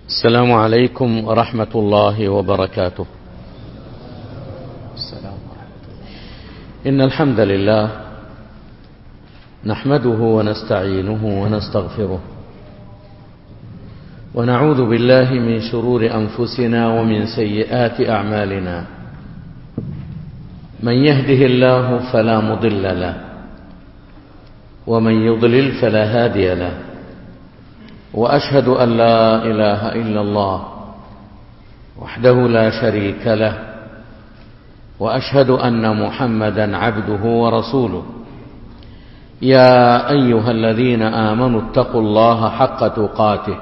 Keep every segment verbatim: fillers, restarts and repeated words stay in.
السلام عليكم ورحمة الله وبركاته. السلام ورحمة الله. إن الحمد لله نحمده ونستعينه ونستغفره ونعوذ بالله من شرور أنفسنا ومن سيئات أعمالنا. من يهده الله فلا مضل له ومن يضلل فلا هادي له، وأشهد أن لا إله إلا الله وحده لا شريك له، وأشهد أن محمدا عبده ورسوله. يا أيها الذين آمنوا اتقوا الله حق تقاته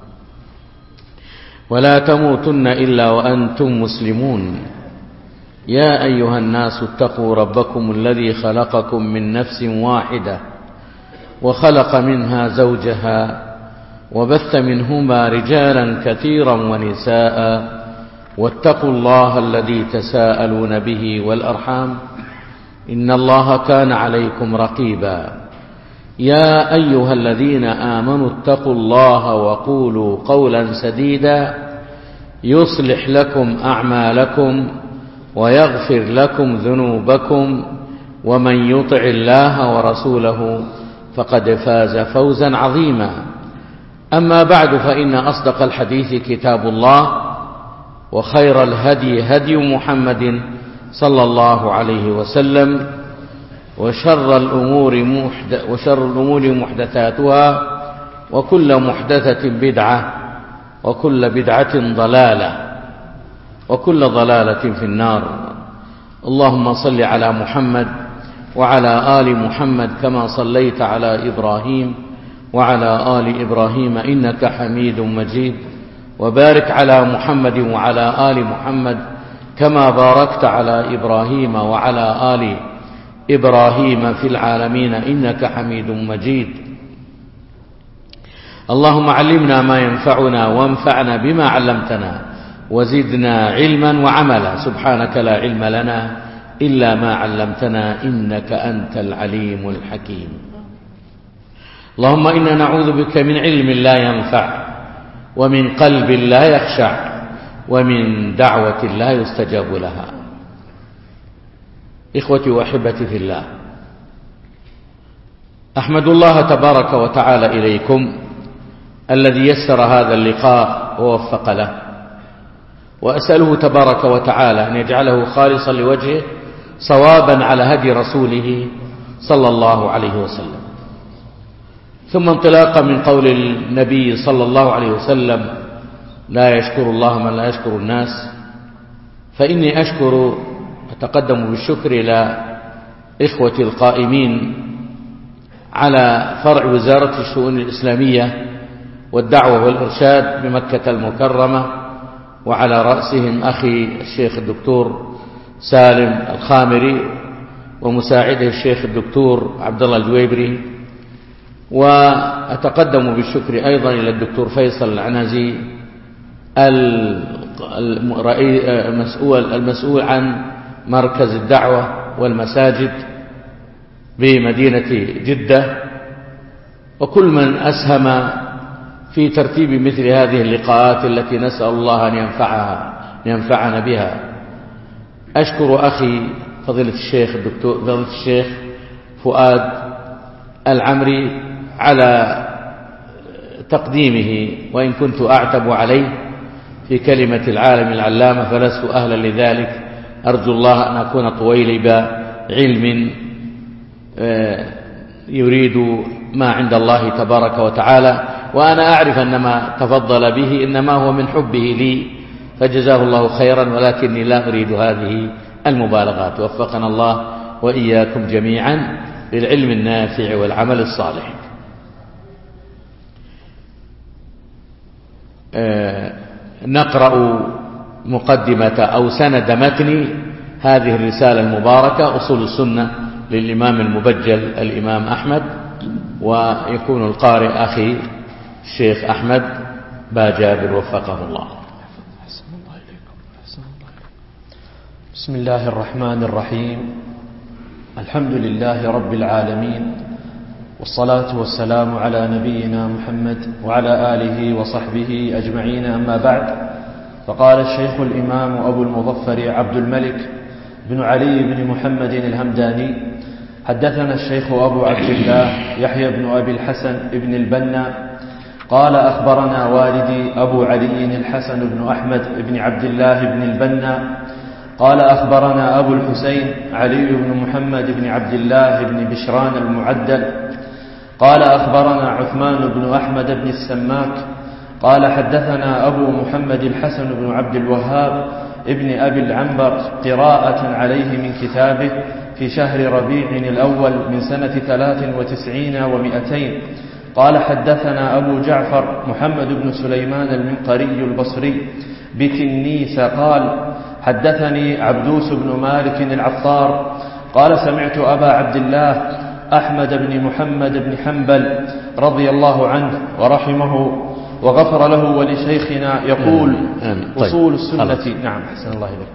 ولا تموتن إلا وأنتم مسلمون. يا أيها الناس اتقوا ربكم الذي خلقكم من نفس واحدة وخلق منها زوجها وبث منهما رجالا كثيرا ونساء، واتقوا الله الذي تساءلون به والأرحام إن الله كان عليكم رقيبا. يا أيها الذين آمنوا اتقوا الله وقولوا قولا سديدا يصلح لكم أعمالكم ويغفر لكم ذنوبكم، ومن يطع الله ورسوله فقد فاز فوزا عظيما. أما بعد، فإن أصدق الحديث كتاب الله، وخير الهدي هدي محمد صلى الله عليه وسلم، وشر الأمور, محد وشر الأمور محدثاتها، وكل محدثة بدعة، وكل بدعة ضلالة، وكل ضلالة في النار. اللهم صل على محمد وعلى آل محمد كما صليت على إبراهيم وعلى آل إبراهيم إنك حميد مجيد، وبارك على محمد وعلى آل محمد كما باركت على إبراهيم وعلى آل إبراهيم في العالمين إنك حميد مجيد. اللهم علمنا ما ينفعنا وانفعنا بما علمتنا وزدنا علما وعملا. سبحانك لا علم لنا إلا ما علمتنا إنك أنت العليم الحكيم. اللهم إنا نعوذ بك من علم لا ينفع، ومن قلب لا يخشع، ومن دعوة لا يستجاب لها. إخوتي وأحبتي في الله، أحمد الله تبارك وتعالى إليكم الذي يسر هذا اللقاء ووفق له، وأسأله تبارك وتعالى أن يجعله خالصا لوجهه صوابا على هدي رسوله صلى الله عليه وسلم. ثم انطلاقا من قول النبي صلى الله عليه وسلم: لا يشكر الله من لا يشكر الناس، فإني أشكر أتقدم بالشكر إلى إخوتي القائمين على فرع وزارة الشؤون الإسلامية والدعوة والإرشاد بمكة المكرمة، وعلى رأسهم أخي الشيخ الدكتور سالم الخامري، ومساعده الشيخ الدكتور عبد الله الجويبري، وأتقدم بالشكر أيضا إلى الدكتور فيصل العنزي المسؤول, المسؤول عن مركز الدعوة والمساجد بمدينة جدة، وكل من أسهم في ترتيب مثل هذه اللقاءات التي نسأل الله أن ينفعها ينفعنا بها. أشكر أخي فضيلة الشيخ الدكتور فضيلة الشيخ فؤاد العمري على تقديمه، وإن كنت أعتب عليه في كلمة العالم العلامة فلست أهلا لذلك. أرجو الله أن أكون طويلب علم يريد ما عند الله تبارك وتعالى، وأنا أعرف أن ما تفضل به إنما هو من حبه لي، فجزاه الله خيرا، ولكني لا أريد هذه المبالغات. وفقنا الله وإياكم جميعا للعلم النافع والعمل الصالح. نقرأ مقدمة أو سند متن هذه الرسالة المباركة أصول السنة للإمام المبجل الإمام أحمد، ويكون القارئ أخي الشيخ أحمد باجابر وفقه الله. بسم الله الرحمن الرحيم. الحمد لله رب العالمين، والصلاة والسلام على نبينا محمد وعلى آله وصحبه أجمعين، أما بعد. فقال الشيخ الإمام أبو المظفر عبد الملك بن علي بن محمد الهمداني: حدثنا الشيخ أبو عبد الله يحيى بن أبي الحسن بن البنا قال: أخبرنا والدي أبو علي الحسن بن أحمد بن عبد الله بن البنا قال: أخبرنا أبو الحسين علي بن محمد بن عبد الله بن بشران المعدل قال: أخبرنا عثمان بن أحمد بن السماك قال: حدثنا أبو محمد الحسن بن عبد الوهاب ابن أبي العنبر قراءة عليه من كتابه في شهر ربيع الأول من سنة ثلاث وتسعين ومئتين قال: حدثنا أبو جعفر محمد بن سليمان المنقري البصري بتنيس قال: حدثني عبدوس بن مالك العطار قال: سمعت أبا عبد الله أحمد بن محمد بن حنبل رضي الله عنه ورحمه وغفر له ولشيخنا يقول: آمين. آمين. طيب. أصول السنة. خلاص. نعم، أحسن الله إليك.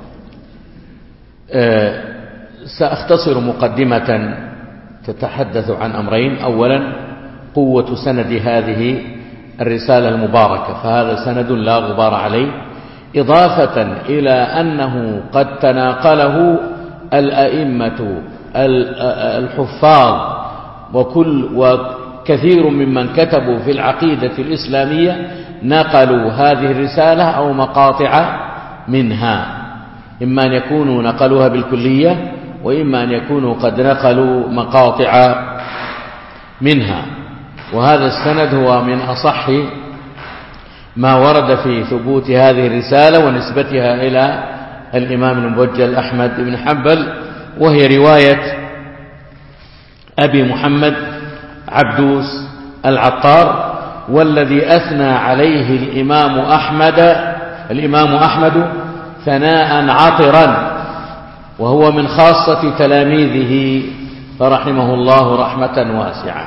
أه سأختصر مقدمة تتحدث عن أمرين. أولا، قوة سند هذه الرسالة المباركة، فهذا سند لا غبار عليه، إضافة إلى أنه قد تناقله الأئمة الحفاظ وكل وكثير ممن كتبوا في العقيدة الإسلامية نقلوا هذه الرسالة أو مقاطع منها، إما أن يكونوا نقلوها بالكلية وإما أن يكونوا قد نقلوا مقاطع منها. وهذا السند هو من أصح ما ورد في ثبوت هذه الرسالة ونسبتها إلى الإمام المبجل أحمد بن حنبل، وهي رواية أبي محمد عبدوس العطار، والذي أثنى عليه الإمام أحمد الإمام أحمد ثناء عطرا، وهو من خاصة تلاميذه فرحمه الله رحمة واسعة.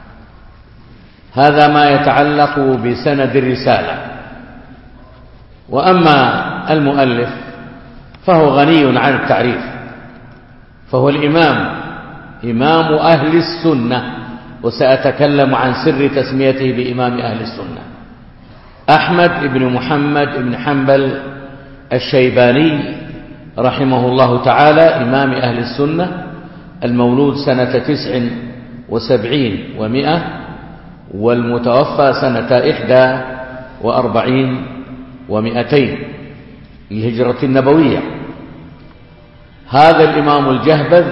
هذا ما يتعلق بسند الرسالة. وأما المؤلف فهو غني عن التعريف، فهو الإمام إمام أهل السنة، وسأتكلم عن سر تسميته بإمام أهل السنة. أحمد بن محمد بن حنبل الشيباني رحمه الله تعالى، إمام أهل السنة، المولود سنة تسع وسبعين ومئة، والمتوفى سنة إحدى وأربعين ومئتين للهجرة النبوية. هذا الإمام الجهبذ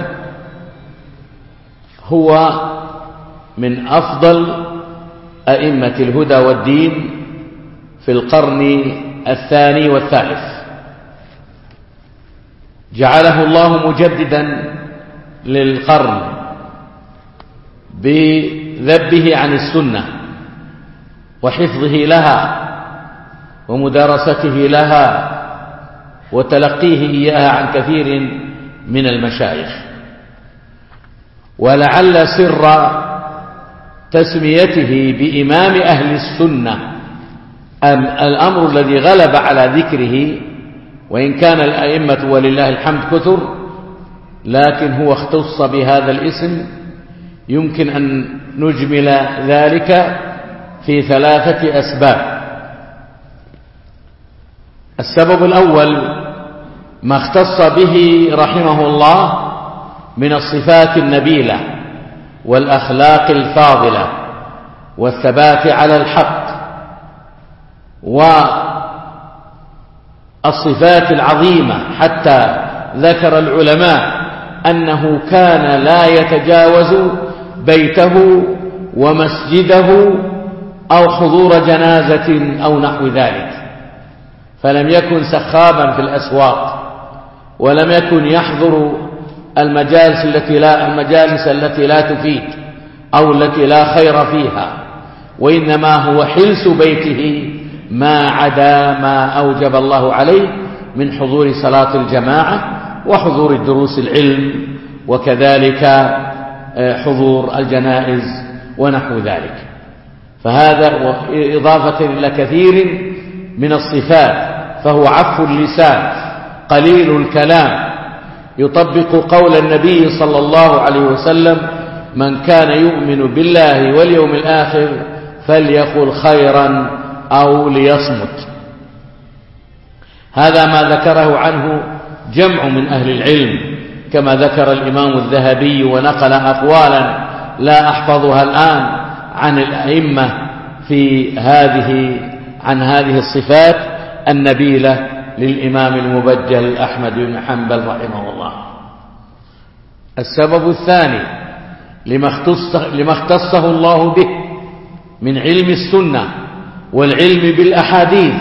هو من أفضل أئمة الهدى والدين في القرن الثاني والثالث، جعله الله مجددا للقرن بذبه عن السنة وحفظه لها ومدارسته لها وتلقيه إياها عن كثير من المشايخ. ولعل سر تسميته بإمام أهل السنة الأمر الذي غلب على ذكره، وإن كان الأئمة ولله الحمد كثر، لكن هو اختص بهذا الاسم. يمكن أن نجمل ذلك في ثلاثة أسباب. السبب الأول ما اختص به رحمه الله من الصفات النبيلة والأخلاق الفاضلة والثبات على الحق والصفات العظيمة، حتى ذكر العلماء أنه كان لا يتجاوز بيته ومسجده أو حضور جنازة أو نحو ذلك، فلم يكن سخابا في الأسواق، ولم يكن يحضر المجالس التي لا المجالس التي لا تفيد أو التي لا خير فيها، وإنما هو حلس بيته ما عدا ما أوجب الله عليه من حضور صلاة الجماعة وحضور الدروس العلم، وكذلك حضور الجنائز ونحو ذلك. فهذا إضافة إلى كثير من الصفات، فهو عف اللسان قليل الكلام، يطبق قول النبي صلى الله عليه وسلم: من كان يؤمن بالله واليوم الآخر فليقل خيرا أو ليصمت. هذا ما ذكره عنه جمع من أهل العلم، كما ذكر الإمام الذهبي ونقل أقوالا لا أحفظها الآن عن الأئمة في هذه عن هذه الصفات النبيلة للإمام المبجل أحمد بن حنبل رحمه الله. السبب الثاني لما اختص لما اختصه الله به من علم السنة والعلم بالأحاديث،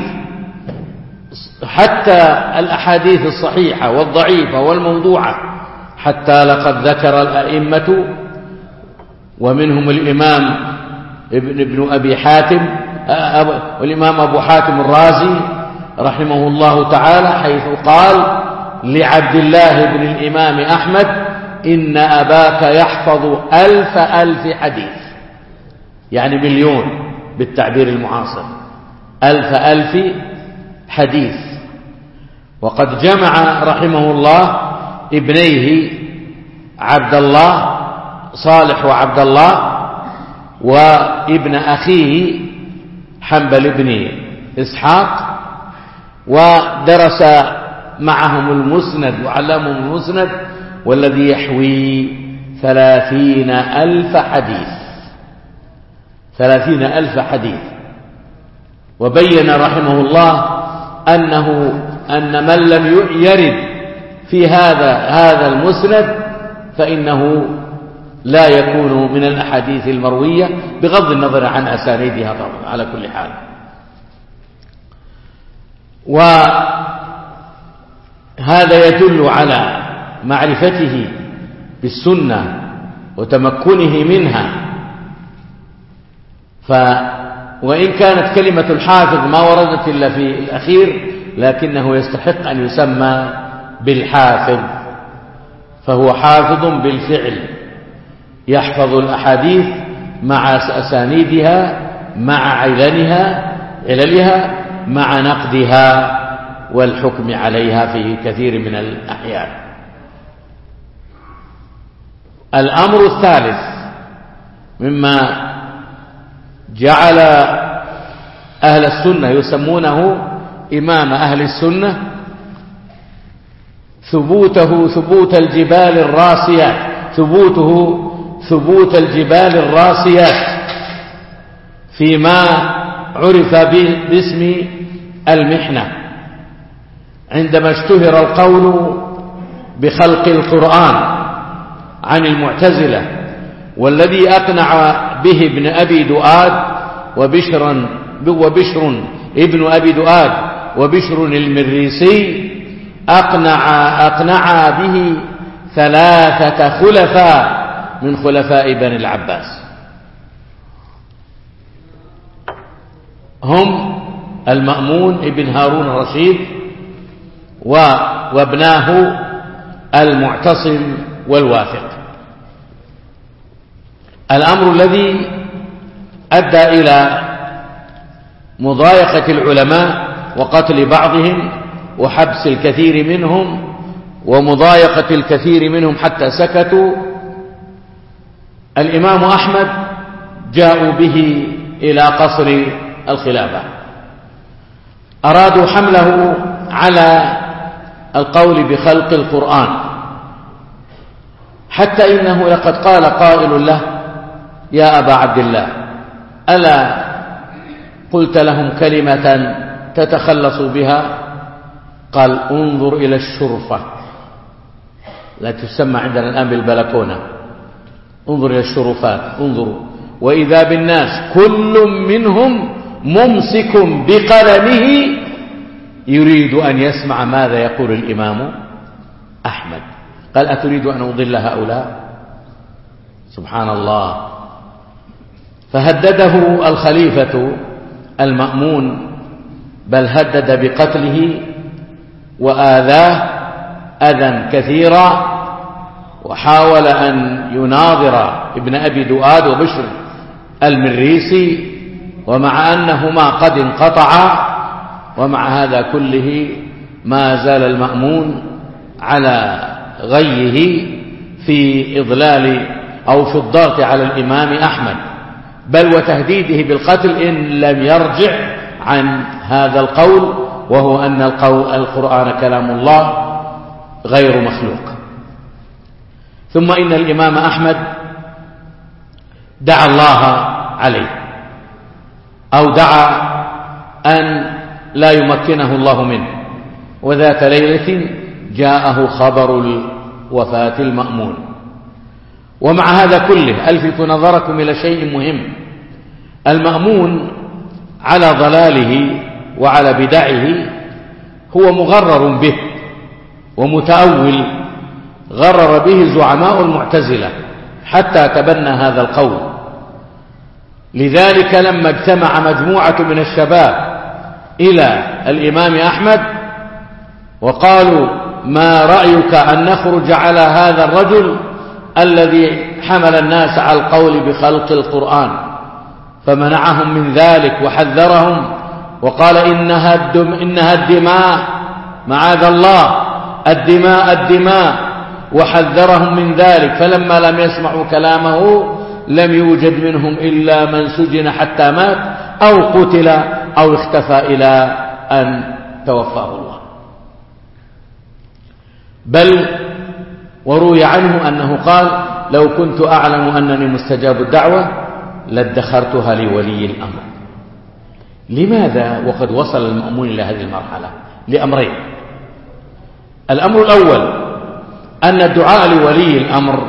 حتى الأحاديث الصحيحة والضعيفة والموضوعة، حتى لقد ذكر الأئمة ومنهم الإمام ابن, ابن أبي حاتم والإمام أبو حاتم الرازي رحمه الله تعالى، حيث قال لعبد الله بن الإمام أحمد: إن أباك يحفظ ألف ألف حديث، يعني مليون بالتعبير المعاصر، ألف ألف حديث. وقد جمع رحمه الله ابنيه عبد الله صالح وعبد الله وابن أخيه حنبل بن إسحاق، ودرس معهم المسند وعلمهم المسند، والذي يحوي ثلاثين ألف حديث ثلاثين ألف حديث. وبين رحمه الله أنه أن من لم يرد في هذا هذا المسند فإنه لا يكون من الأحاديث المروية، بغض النظر عن أسانيدها طبعا على كل حال. وهذا يدل على معرفته بالسنة وتمكنه منها. ف وإن كانت كلمة الحافظ ما وردت إلا في الأخير، لكنه يستحق أن يسمى بالحافظ، فهو حافظ بالفعل، يحفظ الأحاديث مع أسانيدها مع عللها عللها مع نقدها والحكم عليها في كثير من الأحيان. الأمر الثالث مما جعل أهل السنة يسمونه إمام أهل السنة ثبوته ثبوت الجبال الراسيات ثبوته ثبوت الجبال الراسيات فيما عرف باسم المحنة، عندما اشتهر القول بخلق القرآن عن المعتزلة، والذي أقنع به ابن أبي دؤاد وبشر وبشر ابن أبي دؤاد وبشر المريسي، أقنع أقنع به ثلاثة خلفاء من خلفاء بني العباس، هم المأمون ابن هارون الرشيد وابناه المعتصم والواثق. الأمر الذي أدى إلى مضايقة العلماء وقتل بعضهم وحبس الكثير منهم ومضايقة الكثير منهم حتى سكتوا، الإمام أحمد جاءوا به إلى قصر الخلافة، أرادوا حمله على القول بخلق القرآن، حتى إنه لقد قال قائل له: يا أبا عبد الله، ألا قلت لهم كلمة تتخلص بها؟ قال: انظر إلى الشرفة، لا تسمى عندنا الآن بالبلكونة، انظر إلى الشرفات، انظروا، وإذا بالناس كل منهم ممسك بقلمه يريد أن يسمع ماذا يقول الإمام أحمد. قال: أتريد أن أضل هؤلاء؟ سبحان الله. فهدده الخليفة المأمون، بل هدد بقتله وآذاه أذى كثيرا، وحاول أن يناظر ابن أبي دؤاد وبشر المريسي، ومع أنهما قد انقطعا، ومع هذا كله ما زال المأمون على غيه في إضلال أو في الضغط على الإمام أحمد، بل وتهديده بالقتل إن لم يرجع عن هذا القول، وهو أن القرآن كلام الله غير مخلوق. ثم إن الإمام أحمد دعا الله عليه، أو دعا أن لا يمكنه الله منه، وذات ليلة جاءه خبر الوفاة المأمون. ومع هذا كله ألفت نظركم إلى شيء مهم: المأمون على ضلاله وعلى بدعه هو مغرر به ومتأول، غرر به زعماء المعتزلة حتى تبنى هذا القول. لذلك لما اجتمع مجموعة من الشباب إلى الإمام أحمد وقالوا: ما رأيك أن نخرج على هذا الرجل الذي حمل الناس على القول بخلق القرآن؟ فمنعهم من ذلك وحذرهم وقال: إنها الدم إنها الدماء، معاذ الله، الدماء الدماء، وحذرهم من ذلك. فلما لم يسمعوا كلامه لم يوجد منهم إلا من سجن حتى مات أو قتل أو اختفى إلى أن توفاه الله. بل وروي عنه أنه قال: لو كنت أعلم أنني مستجاب الدعوة لادخرتها لولي الأمر. لماذا وقد وصل المأمون إلى هذه المرحلة؟ لأمرين: الأمر الأول أن الدعاء لولي الأمر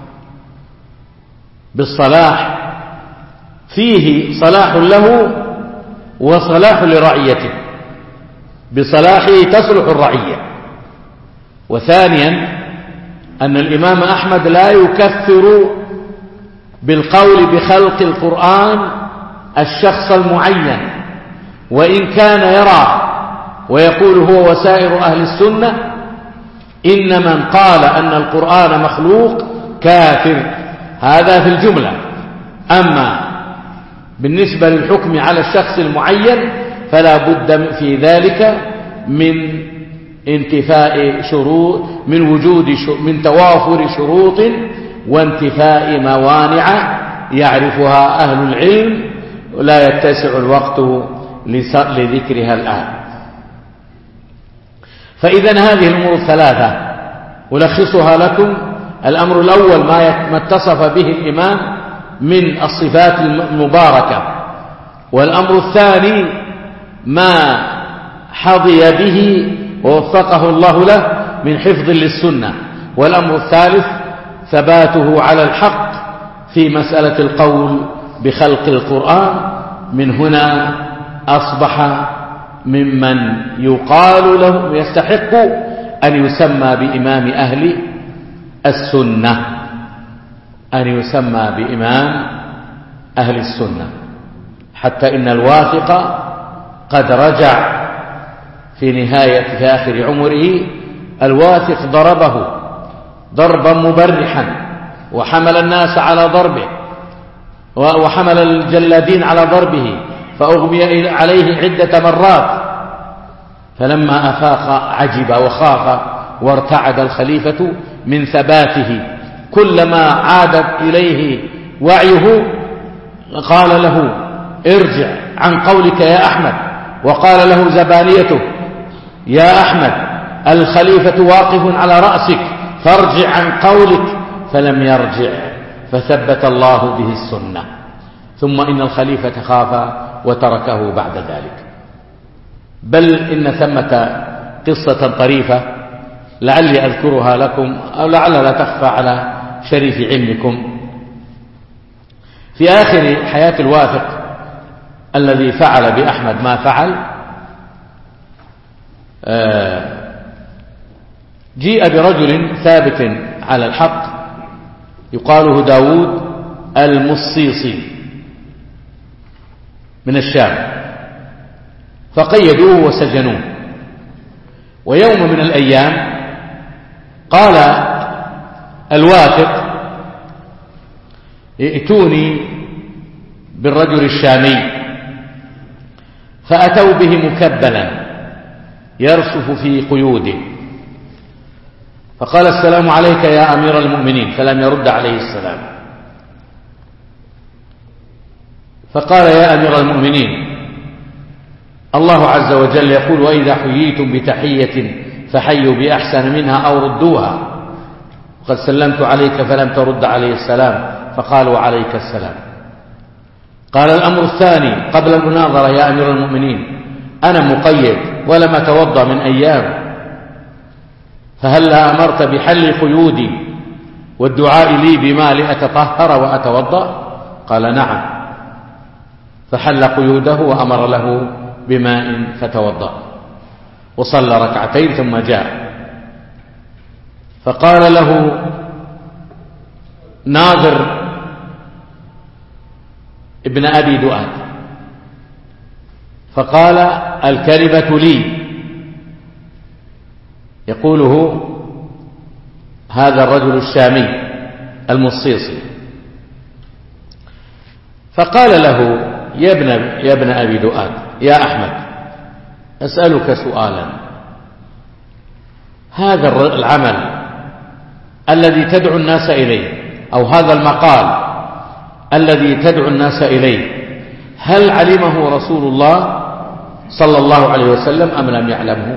بالصلاح فيه صلاح له وصلاح لرعيته، بصلاحه تصلح الرعية. وثانيا أن الإمام أحمد لا يكفر بالقول بخلق القرآن الشخص المعين، وإن كان يرى ويقول هو وسائر أهل السنة إن من قال أن القرآن مخلوق كافر، هذا في الجملة. أما بالنسبة للحكم على الشخص المعين فلا بد في ذلك من انتفاء شروط، من وجود من توافر شروط وانتفاء موانع يعرفها أهل العلم، لا يتسع الوقت لذكرها الآن. فإذا هذه الأمور الثلاثة ألخصها لكم: الأمر الأول ما اتصف به الإمام من الصفات المباركة، والأمر الثاني ما حظي به ووفقه الله له من حفظ للسنة، والأمر الثالث ثباته على الحق في مسألة القول بخلق القرآن. من هنا أصبح ممن يقال له يستحق أن يسمى بإمام أهل السنة، أن يسمى بإمام أهل السنة، حتى إن الواثق قد رجع في نهاية في آخر عمره. الواثق ضربه ضربا مبرحا وحمل الناس على ضربه وحمل الجلادين على ضربه فأغمي عليه عدة مرات، فلما أفاق عجب وخاف وارتعد الخليفة من ثباته. كلما عاد إليه وعيه قال له: ارجع عن قولك يا أحمد. وقال له زبانيته: يا أحمد، الخليفة واقف على رأسك فارجع عن قولك. فلم يرجع، فثبت الله به السنة. ثم إن الخليفة خاف وتركه بعد ذلك. بل إن ثمة قصة طريفة لعلي أذكرها لكم، أو لعل لا تخفى على شريف علمكم. في آخر حياة الواثق الذي فعل بأحمد ما فعل، جيء برجل ثابت على الحق يقاله داود المصيصي من الشام، فقيدوه وسجنوه. ويوم من الأيام قال الواثق: ائتوني بالرجل الشامي. فأتوا به مكبلا يرصف في قيوده، فقال: السلام عليك يا أمير المؤمنين، فلم يرد عليه السلام. فقال يا أمير المؤمنين الله عز وجل يقول وإذا حييتم بتحية فحيوا بأحسن منها أو ردوها وقد سلمت عليك فلم ترد عليه السلام فقال وعليك السلام. قال الأمر الثاني قبل المناظرة يا أمير المؤمنين أنا مقيد ولم أتوضأ من أيام فهلا أمرت بحل قيودي والدعاء لي بما لأتطهر وأتوضأ؟ قال نعم. فحل قيوده وأمر له بماء فتوضأ وصلى ركعتين ثم جاء فقال له ناظر ابن أبي دؤاد فقال الكلمة لي يقوله هذا الرجل الشامي المصيصي. فقال له يا ابن, يا ابن أبي دؤاد يا أحمد أسألك سؤالا هذا العمل الذي تدعو الناس إليه أو هذا المقال الذي تدعو الناس إليه هل علمه رسول الله صلى الله عليه وسلم أم لم يعلمه؟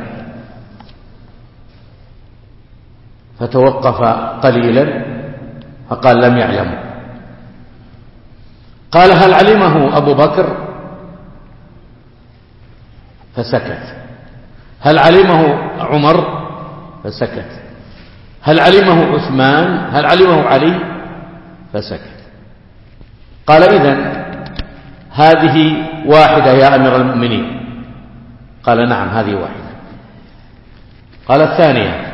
فتوقف قليلا فقال لم يعلمه. قال هل علمه أبو بكر؟ فسكت. هل علمه عمر؟ فسكت. هل علمه عثمان؟ هل علمه علي؟ فسكت. قال إذن هذه واحدة يا أمير المؤمنين؟ قال نعم هذه واحدة. قال الثانية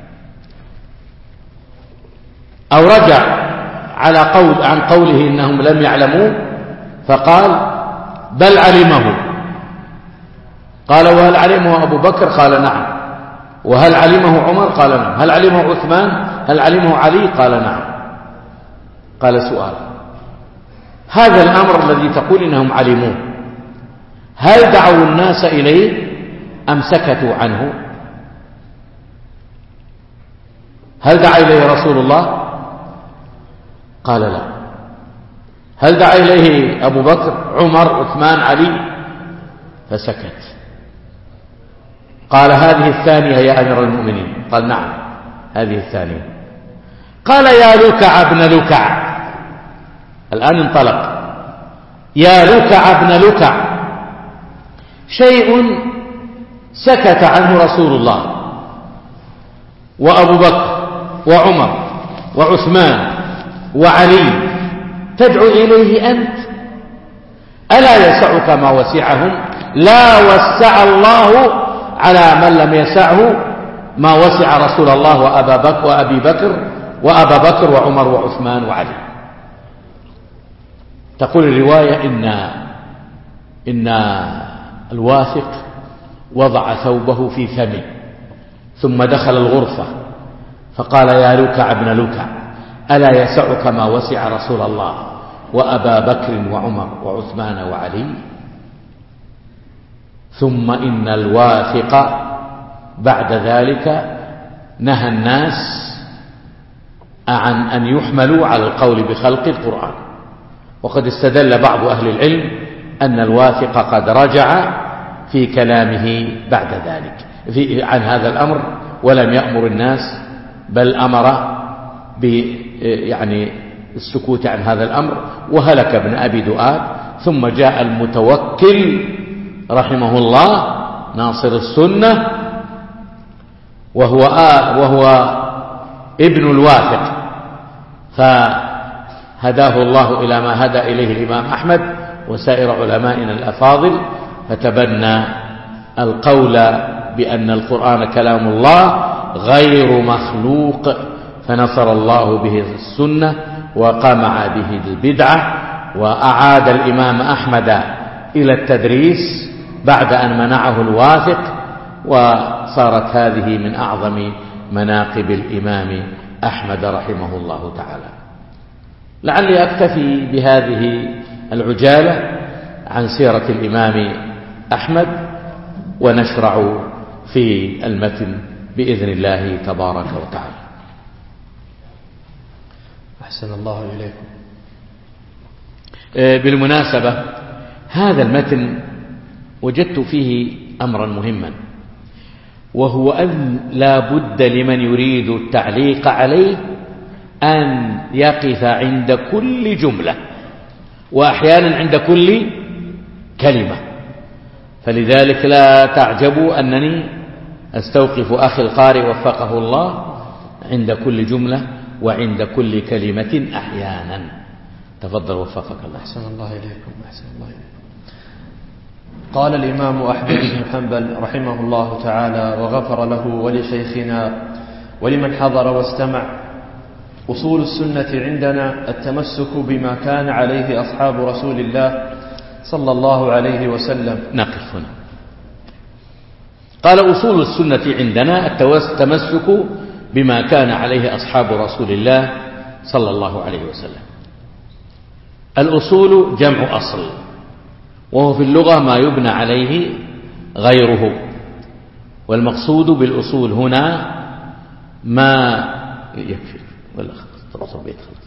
أو رجع على قول عن قوله إنهم لم يعلموا فقال بل علمه. قال وهل علمه أبو بكر؟ قال نعم. وهل علمه عمر؟ قال نعم. هل علمه عثمان؟ هل علمه علي؟ قال نعم. قال سؤال هذا الأمر الذي تقول إنهم علموه هل دعوا الناس إليه أم سكتوا عنه؟ هل دعا إليه رسول الله؟ قال لا. هل دعا إليه أبو بكر عمر عثمان علي؟ فسكت. قال هذه الثانية يا أمير المؤمنين؟ قال نعم هذه الثانية. قال يا لكع ابن لكع الآن انطلق يا لكع ابن لكع شيء سكت عنه رسول الله وأبو بكر وعمر وعثمان وعلي تدعو إليه أنت ألا يسعك ما وسعهم؟ لا وسع الله على من لم يسعه ما وسع رسول الله وأبا بكر وأبي بكر وأبا بكر وعمر وعثمان وعلي. تقول الرواية إن إن الواثق وضع ثوبه في فمه ثم دخل الغرفة فقال يا لكع ابن لكع ألا يسعك ما وسع رسول الله وأبا بكر وعمر وعثمان وعلي؟ ثم إن الواثق بعد ذلك نهى الناس عن أن يحملوا على القول بخلق القرآن. وقد استدل بعض أهل العلم أن الواثق قد رجع في كلامه بعد ذلك في عن هذا الأمر ولم يأمر الناس بل أمر ب يعني السكوت عن هذا الأمر وهلك ابن أبي دؤاد. ثم جاء المتوكل رحمه الله ناصر السنة وهو آه وهو ابن الواثق فهداه الله إلى ما هدى إليه الإمام أحمد وسائر علمائنا الأفاضل فتبنى القول بأن القرآن كلام الله غير مخلوق فنصر الله به السنة وقمع به البدعة وأعاد الإمام أحمد إلى التدريس بعد أن منعه الواثق وصارت هذه من أعظم مناقب الإمام أحمد رحمه الله تعالى. لعلي أكتفي بهذه العجالة عن سيرة الإمام أحمد ونشرع في المتن بإذن الله تبارك وتعالى. أحسن الله إليكم. بالمناسبة هذا المتن وجدت فيه أمرا مهما، وهو أن لا بد لمن يريد التعليق عليه أن يقف عند كل جملة، وأحيانا عند كل كلمة. فلذلك لا تعجبوا أنني أستوقف أخي القارئ وفقه الله عند كل جملة وعند كل كلمة أحيانا. تفضل وفقك الله. أحسن الله إليكم. أحسن الله إليكم. قال الإمام أحمد بن حنبل رحمه الله تعالى وغفر له ولشيخنا ولمن حضر واستمع: أصول السنة عندنا التمسك بما كان عليه أصحاب رسول الله صلى الله عليه وسلم. نقف هنا. قال: أصول السنة عندنا التمسك بما كان عليه أصحاب رسول الله صلى الله عليه وسلم. الأصول جمع أصل، وهو في اللغة ما يبنى عليه غيره، والمقصود بالأصول هنا ما يكفي ولا خلاص البيت خلاص.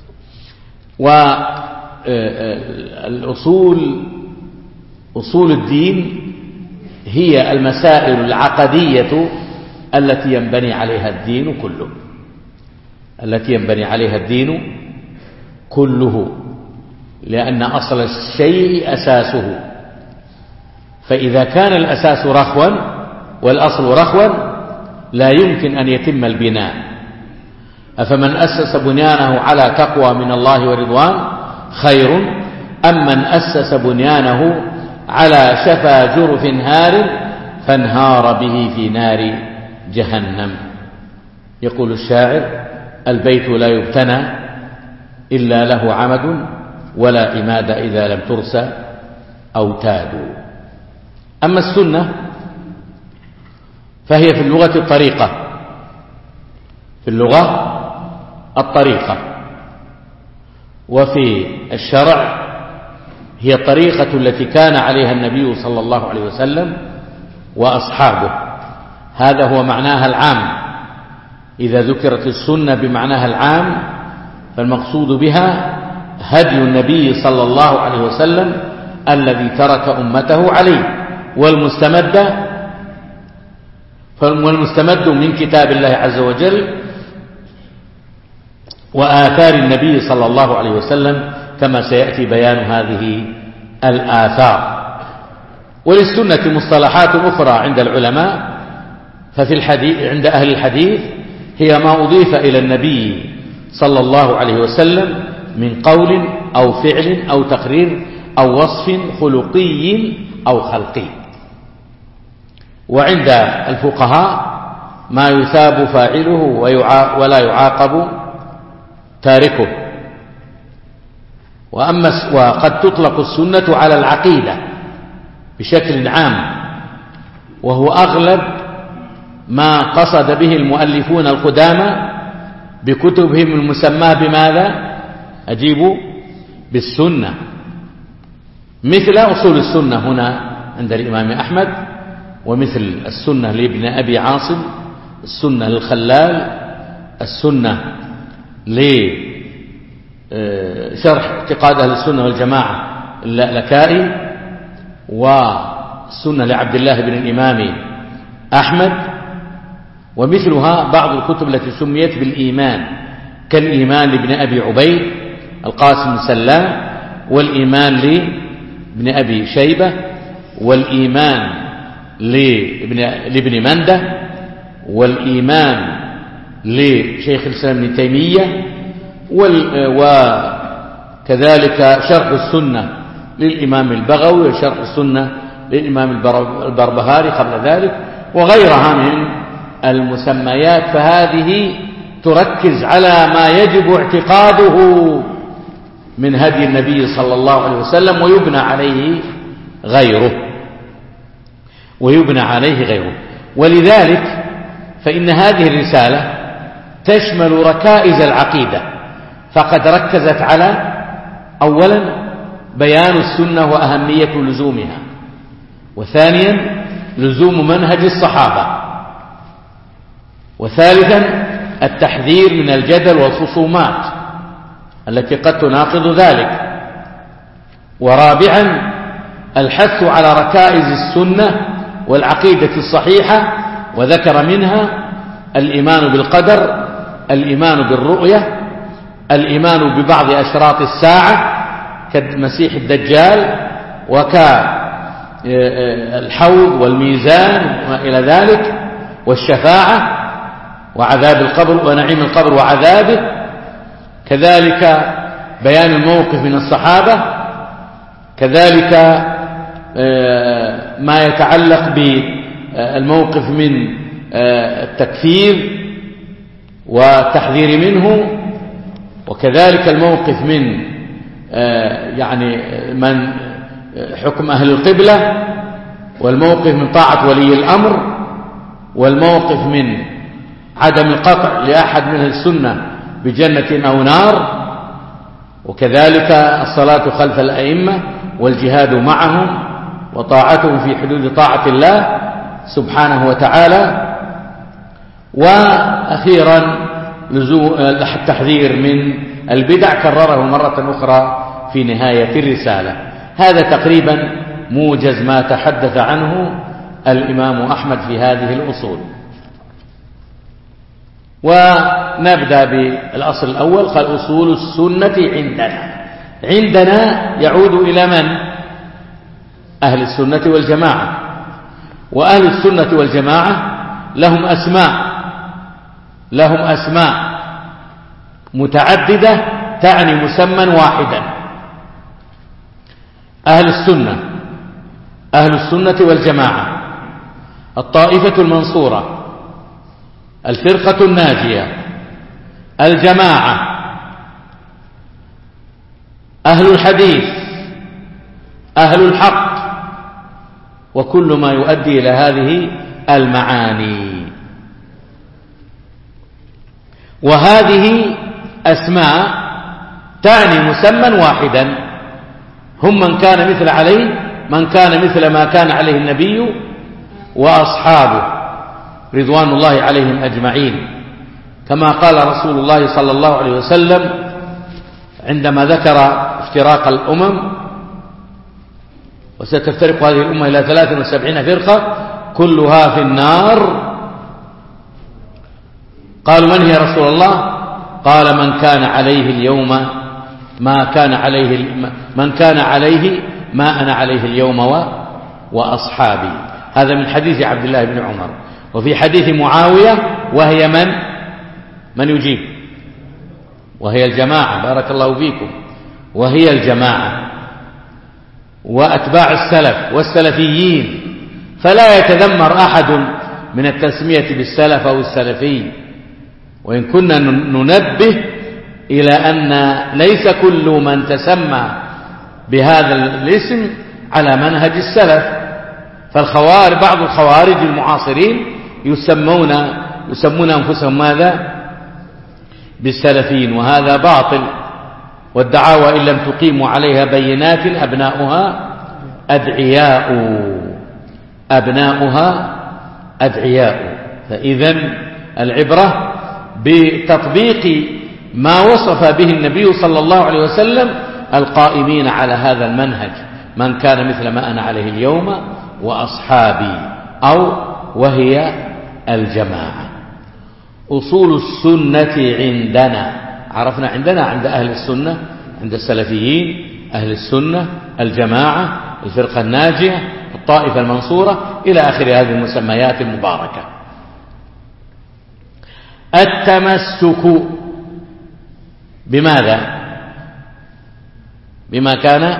والأصول أصول الدين هي المسائل العقدية التي ينبني عليها الدين كله التي ينبني عليها الدين كله لأن أصل الشيء أساسه. فإذا كان الأساس رخوا والأصل رخوا لا يمكن أن يتم البناء. أفمن أسس بنيانه على تقوى من الله ورضوان خير أم من أسس بنيانه على شفا جرف هار فانهار به في نار جهنم. يقول الشاعر: البيت لا يبتنى إلا له عمد ولا إماد إذا لم ترسى أوتاد. أما السنة فهي في اللغة الطريقة في اللغة الطريقة وفي الشرع هي الطريقة التي كان عليها النبي صلى الله عليه وسلم وأصحابه. هذا هو معناها العام. إذا ذكرت السنة بمعناها العام فالمقصود بها هدي النبي صلى الله عليه وسلم الذي ترك أمته عليه، والمستمد والمستمد من كتاب الله عز وجل وآثار النبي صلى الله عليه وسلم كما سيأتي بيان هذه الآثار. وللسنة مصطلحات أخرى عند العلماء، ففي الحديث عند أهل الحديث هي ما أضيف إلى النبي صلى الله عليه وسلم من قول أو فعل أو تقرير أو وصف خلقي أو خلقي. وعند الفقهاء ما يثاب فاعله ولا يعاقب تاركه. وأما وقد تطلق السنة على العقيدة بشكل عام، وهو أغلب ما قصد به المؤلفون القدامى بكتبهم المسماة بماذا؟ أجيبوا بالسنة، مثل أصول السنة هنا عند الإمام أحمد، ومثل السنة لابن أبي عاصم، السنة للخلال، السنة لشرح اعتقاد أهل السنة والجماعة اللالكائي، والسنة لعبد الله بن الإمام أحمد، ومثلها بعض الكتب التي سميت بالإيمان كالإيمان لابن أبي عبيد القاسم السلام، والإيمان لابن أبي شيبة، والإيمان لابن, لابن مندة، والإيمان لشيخ الإسلام ابن تيمية، وكذلك شرح السنة للإمام البغوي، وشرح السنة للإمام البربهاري قبل ذلك، وغيرها من المسميات. فهذه تركز على ما يجب اعتقاده من هدي النبي صلى الله عليه وسلم ويبنى عليه غيره ويبنى عليه غيره ولذلك فإن هذه الرسالة تشمل ركائز العقيدة، فقد ركزت على أولا بيان السنة وأهمية لزومها، وثانيا لزوم منهج الصحابة، وثالثا التحذير من الجدل والخصومات التي قد تناقض ذلك، ورابعا الحث على ركائز السنة والعقيدة الصحيحة، وذكر منها الإيمان بالقدر، الإيمان بالرؤية، الإيمان ببعض أشراط الساعة كالمسيح الدجال وكالحوض والميزان وما إلى ذلك، والشفاعة وعذاب القبر ونعيم القبر وعذابه، كذلك بيان الموقف من الصحابة، كذلك ما يتعلق بالموقف من التكفير والتحذير منه، وكذلك الموقف من يعني من حكم أهل القبلة، والموقف من طاعة ولي الأمر، والموقف من عدم القطع لأحد من السنة بجنة أو نار، وكذلك الصلاة خلف الأئمة والجهاد معهم وطاعتهم في حدود طاعة الله سبحانه وتعالى، وأخيرا التحذير من البدع كرره مرة أخرى في نهاية الرسالة. هذا تقريبا موجز ما تحدث عنه الإمام أحمد في هذه الأصول. ونبدأ بالأصل الأول، قال أصول السنة عندنا. عندنا يعود إلى من؟ أهل السنة والجماعة. وأهل السنة والجماعة لهم أسماء لهم أسماء متعددة تعني مسمى واحدا. أهل السنة أهل السنة والجماعة، الطائفة المنصورة، الفرقة الناجية، الجماعة، أهل الحديث، أهل الحق، وكل ما يؤدي إلى هذه المعاني. وهذه أسماء تعني مسمى واحدا، هم من كان مثل عليه من كان مثل ما كان عليه النبي وأصحابه رضوان الله عليهم أجمعين، كما قال رسول الله صلى الله عليه وسلم عندما ذكر افتراق الأمم: وستفترق هذه الأمة إلى ثلاث وسبعين فرقة كلها في النار. قالوا: من هي رسول الله؟ قال: من كان عليه اليوم ما كان عليه من كان عليه ما أنا عليه اليوم وأصحابي. هذا من حديث عبد الله بن عمر. وفي حديث معاوية: وهي من من يجيب؟ وهي الجماعة. بارك الله فيكم. وهي الجماعة وأتباع السلف والسلفيين، فلا يتذمر أحد من التسمية بالسلف أو السلفي، وإن كنا ننبه إلى أن ليس كل من تسمى بهذا الاسم على منهج السلف. فالخوارج بعض الخوارج المعاصرين يسمون يسمون أنفسهم ماذا؟ بالسلفيين، وهذا باطل. والدعاوى إن لم تقيموا عليها بينات أبناؤها أدعياء أبناؤها أدعياء. فإذن العبرة بتطبيق ما وصف به النبي صلى الله عليه وسلم القائمين على هذا المنهج: من كان مثل ما أنا عليه اليوم وأصحابي، أو وهي الجماعة. أصول السنة عندنا، عرفنا عندنا عند أهل السنة، عند السلفيين، أهل السنة، الجماعة، الفرقة الناجية، الطائفة المنصورة، إلى آخر هذه المسميات المباركة. التمسك بماذا؟ بما كان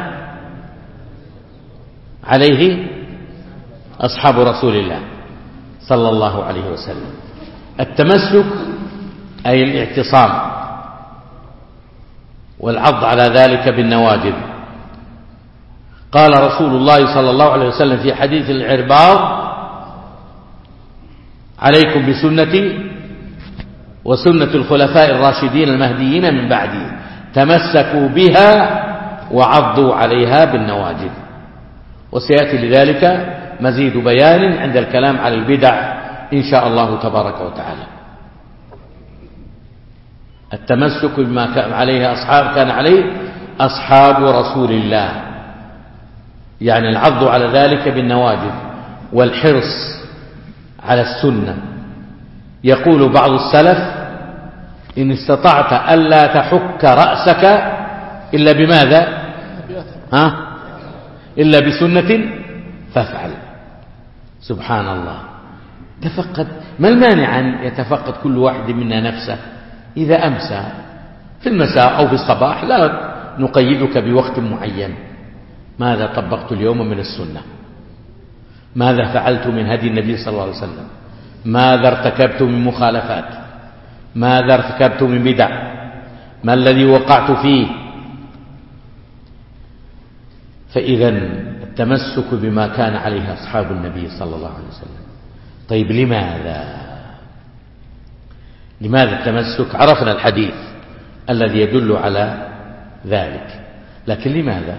عليه أصحاب رسول الله صلى الله عليه وسلم. التمسك أي الاعتصام والعض على ذلك بالنواجذ. قال رسول الله صلى الله عليه وسلم في حديث العرباض: عليكم بسنتي وسنة الخلفاء الراشدين المهديين من بعدي، تمسكوا بها وعضوا عليها بالنواجذ. وسيأتي لذلك مزيد بيان عند الكلام على البدع إن شاء الله تبارك وتعالى. التمسك بما كان عليه أصحاب كان عليه أصحاب رسول الله يعني العض على ذلك بالنواجذ والحرص على السنة. يقول بعض السلف: إن استطعت ألا تحك رأسك إلا بماذا؟ ها؟ إلا بسنة فافعل. سبحان الله. تفقد. ما المانع أن يتفقد كل واحد منا نفسه إذا أمسى في المساء أو في الصباح؟ لا نقيدك بوقت معين. ماذا طبقت اليوم من السنة؟ ماذا فعلت من هدي النبي صلى الله عليه وسلم؟ ماذا ارتكبت من مخالفات؟ ماذا ارتكبت من بدع؟ ما الذي وقعت فيه؟ فإذا التمسك بما كان عليه أصحاب النبي صلى الله عليه وسلم. طيب لماذا لماذا التمسك؟ عرفنا الحديث الذي يدل على ذلك، لكن لماذا؟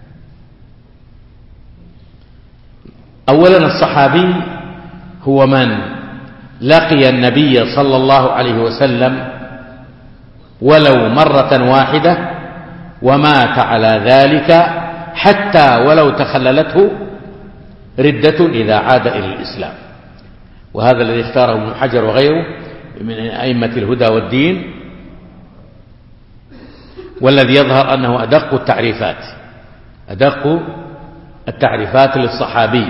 أولا الصحابي هو من لقي النبي صلى الله عليه وسلم ولو مرة واحدة ومات على ذلك، حتى ولو تخللته ردة إذا عاد إلى الإسلام. وهذا الذي اختاره ابن حجر وغيره من أئمة الهدى والدين، والذي يظهر أنه أدق التعريفات أدق التعريفات للصحابي.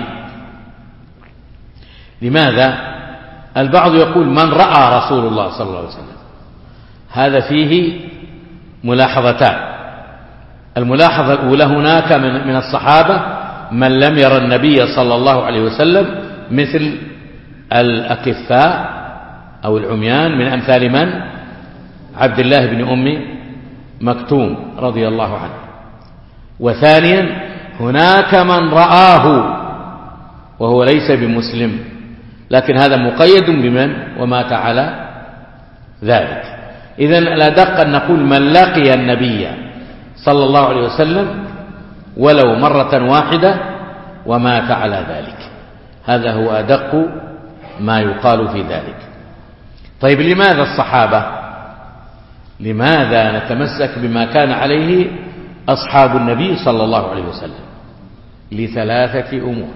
لماذا؟ البعض يقول من رأى رسول الله صلى الله عليه وسلم. هذا فيه ملاحظتان. الملاحظة الأولى: هناك من الصحابة من لم يرى النبي صلى الله عليه وسلم، مثل الأكفاء أو العميان، من أمثال من؟ عبد الله بن أم مكتوم رضي الله عنه. وثانيا هناك من رآه وهو ليس بمسلم، لكن هذا مقيد بمن ومات على ذلك. إذن الأدق أن نقول من لقي النبي صلى الله عليه وسلم ولو مرة واحدة ومات على ذلك، هذا هو أدق ما يقال في ذلك. طيب لماذا الصحابة؟ لماذا نتمسك بما كان عليه أصحاب النبي صلى الله عليه وسلم؟ لثلاثة أمور.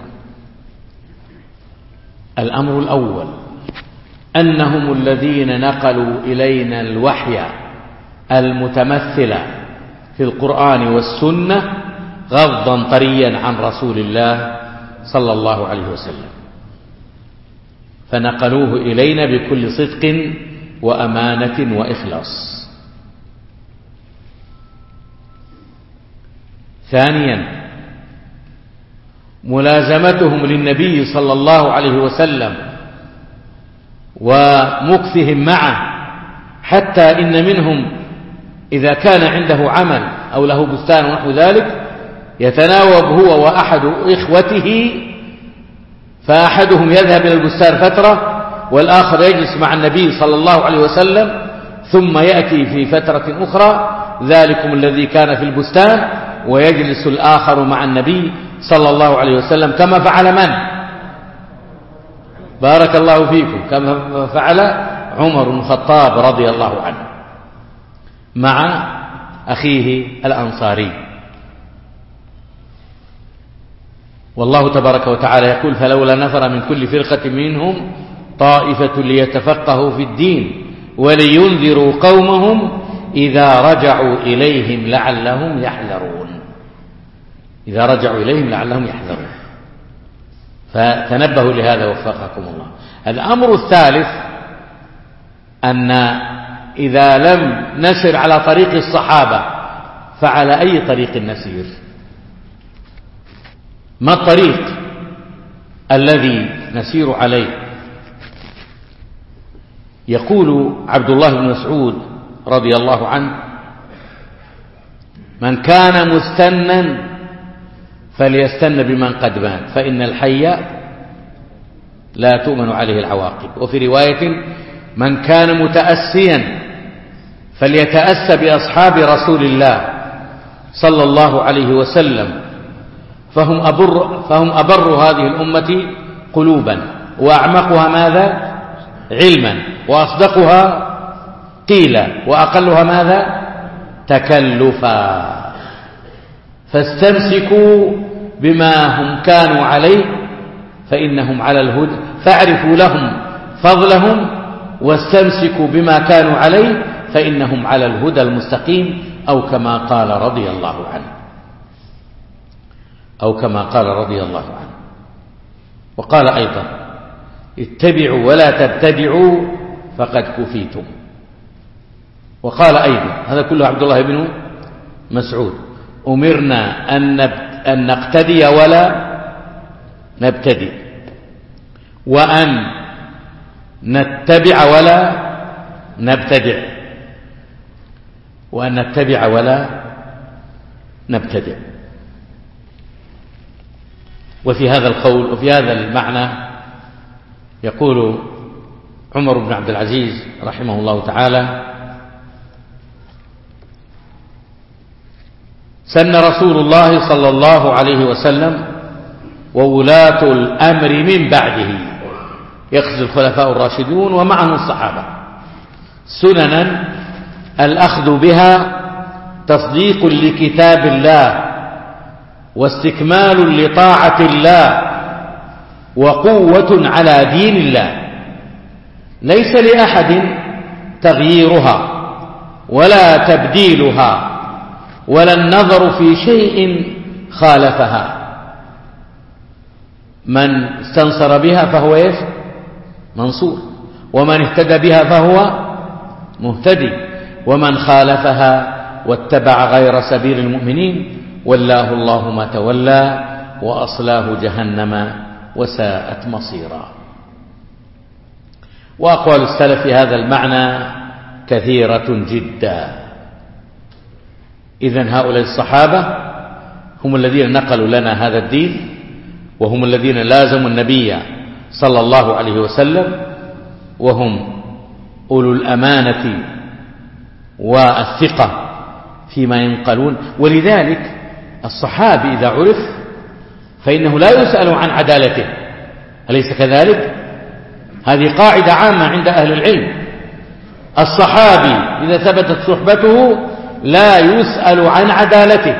الأمر الأول: أنهم الذين نقلوا إلينا الوحي المتمثل في القرآن والسنة غضا طريا عن رسول الله صلى الله عليه وسلم، فنقلوه إلينا بكل صدق وأمانة وإخلاص. ثانيا ملازمتهم للنبي صلى الله عليه وسلم ومكثهم معه، حتى إن منهم إذا كان عنده عمل أو له بستان ونحو ذلك يتناوب هو وأحد إخوته، فأحدهم يذهب إلى البستان فترة والآخر يجلس مع النبي صلى الله عليه وسلم، ثم يأتي في فترة أخرى ذلكم الذي كان في البستان ويجلس الآخر مع النبي صلى الله عليه وسلم، كما فعل من؟ بارك الله فيكم، كما فعل عمر بن الخطاب رضي الله عنه مع أخيه الأنصاري. والله تبارك وتعالى يقول: فلولا نفر من كل فرقة منهم طائفة ليتفقهوا في الدين ولينذروا قومهم إذا رجعوا إليهم لعلهم يحذرون. إذا رجعوا إليهم لعلهم يحذرون. فتنبهوا لهذا وفقكم الله. الأمر الثالث: أن إذا لم نسر على طريق الصحابة فعلى أي طريق نسير؟ ما الطريق الذي نسير عليه؟ يقول عبد الله بن مسعود رضي الله عنه: من كان مستنا فليستن بمن قد مات، فإن الحي لا تؤمن عليه العواقب. وفي رواية: من كان متأسيا فليتأسى بأصحاب رسول الله صلى الله عليه وسلم، فهم أبر, فهم أبر هذه الأمة قلوبا، وأعمقها ماذا؟ علما، وأصدقها قيلا، وأقلها ماذا؟ تكلفا. فاستمسكوا بما هم كانوا عليه فإنهم على الهدى، فاعرفوا لهم فضلهم واستمسكوا بما كانوا عليه فإنهم على الهدى المستقيم، أو كما قال رضي الله عنه أو كما قال رضي الله عنه. وقال أيضا: اتبعوا ولا تبتدعوا فقد كفيتم. وقال أيضا، هذا كله عبد الله بن مسعود: أمرنا أن نقتدي ولا نبتدئ، وأن نتبع ولا نبتدع، وأن نتبع ولا نبتدع. وفي هذا القول وفي هذا المعنى يقول عمر بن عبد العزيز رحمه الله تعالى: سن رسول الله صلى الله عليه وسلم وولاة الأمر من بعده، يقصد الخلفاء الراشدون ومعهم الصحابة، سننا الأخذ بها تصديق لكتاب الله واستكمال لطاعة الله وقوة على دين الله، ليس لأحد تغييرها ولا تبديلها ولا النظر في شيء خالفها. من استنصر بها فهو ايش؟ منصور، ومن اهتدى بها فهو مهتدي، ومن خالفها واتبع غير سبيل المؤمنين ولاه الله ما تولى وأصلاه جهنم وساءت مصيرا. وأقوال السلف في هذا المعنى كثيرة جدا. إذن هؤلاء الصحابة هم الذين نقلوا لنا هذا الدين، وهم الذين لازموا النبي صلى الله عليه وسلم، وهم أولو الأمانة والثقة فيما ينقلون. ولذلك الصحابي إذا عرف فإنه لا يسأل عن عدالته، أليس كذلك؟ هذه قاعدة عامة عند أهل العلم. الصحابي إذا ثبتت صحبته لا يسأل عن عدالته،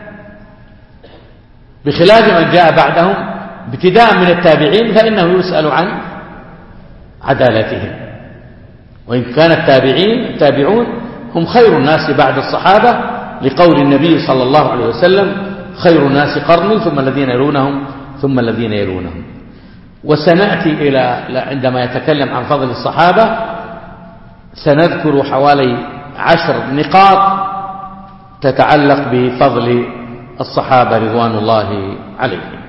بخلاف من جاء بعدهم ابتداء من التابعين فإنه يسأل عن عدالتهم. وإن كان التابعين التابعون هم خير الناس بعد الصحابة، لقول النبي صلى الله عليه وسلم: خير الناس قرني ثم الذين يلونهم ثم الذين يلونهم. وسنأتي إلى عندما يتكلم عن فضل الصحابة سنذكر حوالي عشر نقاط تتعلق بفضل الصحابة رضوان الله عليهم.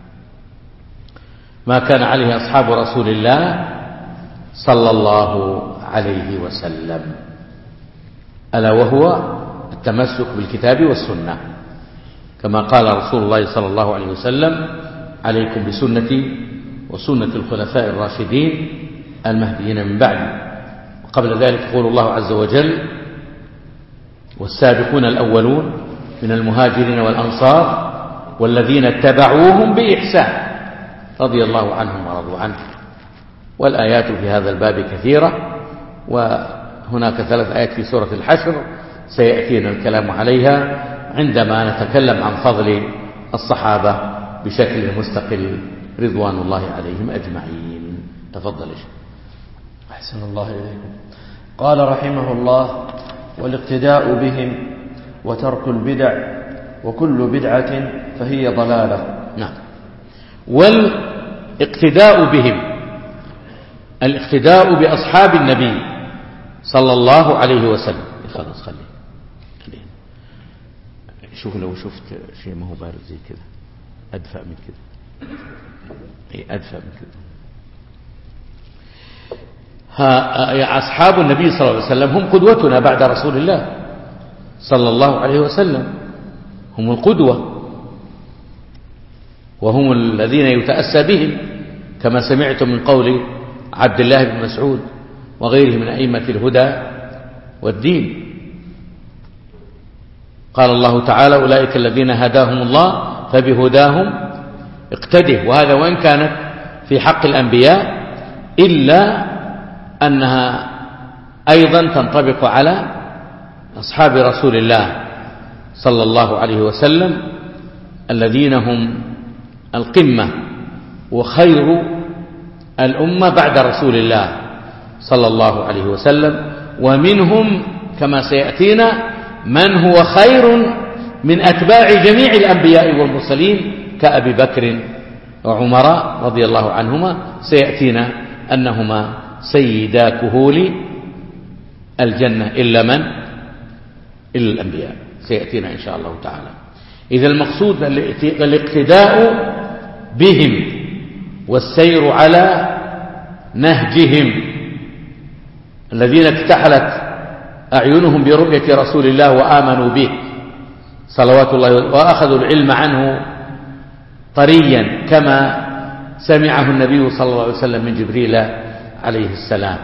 ما كان عليه أصحاب رسول الله صلى الله عليه وسلم، ألا وهو التمسك بالكتاب والسنة، كما قال رسول الله صلى الله عليه وسلم: عليكم بسنتي وسنة الخلفاء الراشدين المهديين من بعدي. وقبل ذلك يقول الله عز وجل: والسابقون الأولون من المهاجرين والأنصار والذين اتبعوهم بإحسان رضي الله عنهم ورضوا عنه. والآيات في هذا الباب كثيرة، وهناك ثلاث آيات في سورة الحشر سيأتينا الكلام عليها عندما نتكلم عن فضل الصحابة بشكل مستقل رضوان الله عليهم أجمعين. تفضل يا شيخ. أحسن الله إليكم. قال رحمه الله: والاقتداء بهم وترك البدع، وكل بدعة فهي ضلالة. نعم. والاقتداء بهم، الاقتداء بأصحاب النبي صلى الله عليه وسلم. خلاص خليه خليه شوف، لو شفت شيء ما هو بارد زي كذا أدفأ من كذا، أي أدفأ من كذا. ها أصحاب النبي صلى الله عليه وسلم هم قدوتنا بعد رسول الله صلى الله عليه وسلم، هم القدوة وهم الذين يتأسى بهم، كما سمعتم من قول عبد الله بن مسعود وغيره من أئمة الهدى والدين. قال الله تعالى: أولئك الذين هداهم الله فبهداهم اقتده. وهذا وإن كانت في حق الأنبياء إلا أنها أيضا تنطبق على أصحاب رسول الله صلى الله عليه وسلم، الذين هم القمة وخير الأمة بعد رسول الله صلى الله عليه وسلم، ومنهم كما سيأتينا من هو خير من أتباع جميع الأنبياء والمرسلين كأبي بكر وعمر رضي الله عنهما، سيأتينا أنهما سيدا كهول الجنة إلا من؟ إلا الأنبياء، سيأتينا إن شاء الله تعالى. إذا المقصود الاقتداء بهم والسير على نهجهم الذين اكتحلت أعينهم برؤية رسول الله وآمنوا به صلوات الله وأخذوا العلم عنه طريا كما سمعه النبي صلى الله عليه وسلم من جبريل عليه السلام.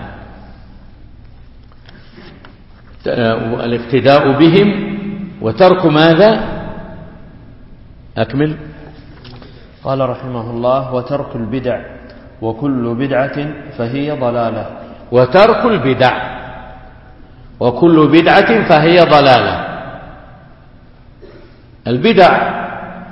الاقتداء بهم وترك ماذا؟ أكمل. قال رحمه الله: وترك البدع وكل بدعة فهي ضلالة. وترك البدع وكل بدعة فهي ضلالة. البدع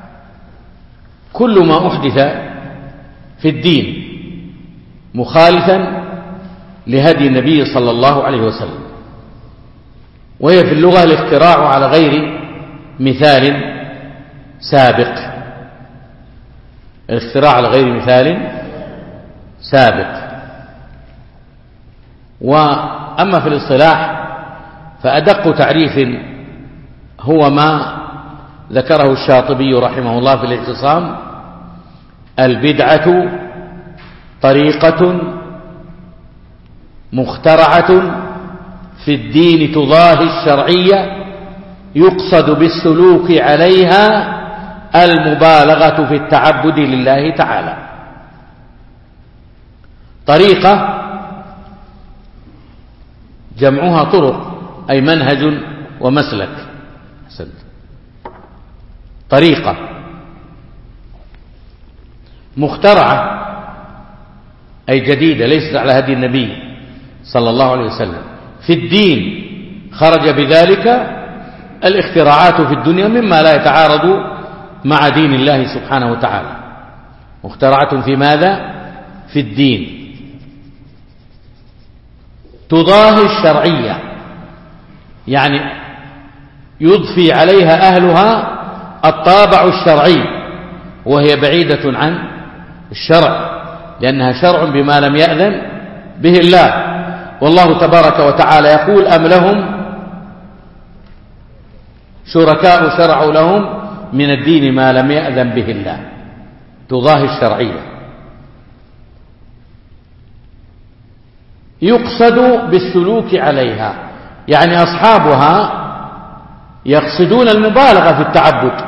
كل ما أحدث في الدين مخالفا لهدي النبي صلى الله عليه وسلم، وهي في اللغة الاختراع على غير مثال سابق. الاختراع على غير مثال سابق. وأما في الاصطلاح فأدق تعريف هو ما ذكره الشاطبي رحمه الله في الاعتصام: البدعة طريقة مخترعة في الدين تضاهي الشرعية يقصد بالسلوك عليها المبالغة في التعبد لله تعالى. طريقة جمعها طرق، أي منهج ومسلك. طريقة مخترعة أي جديدة ليست على هدي النبي صلى الله عليه وسلم في الدين، خرج بذلك الاختراعات في الدنيا مما لا يتعارض مع دين الله سبحانه وتعالى. مخترعة في ماذا؟ في الدين تضاهي الشرعية، يعني يضفي عليها أهلها الطابع الشرعي، وهي بعيدة عن الشرع لأنها شرع بما لم يأذن به الله. والله تبارك وتعالى يقول: أم لهم شركاء شرعوا لهم من الدين ما لم يأذن به الله. تضاهي الشرعية. يقصد بالسلوك عليها، يعني أصحابها يقصدون المبالغة في التعبد،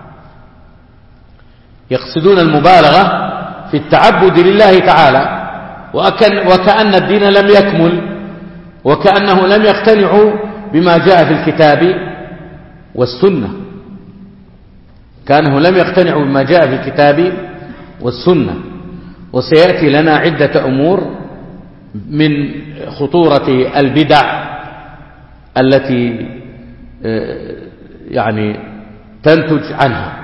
يقصدون المبالغة في التعبد لله تعالى، وكأن الدين لم يكمل، وكأنه لم يقتنعوا بما جاء في الكتاب والسنة، كأنه لم يقتنعوا بما جاء في الكتاب والسنة. وسيأتي لنا عدة أمور من خطورة البدع التي يعني تنتج عنها.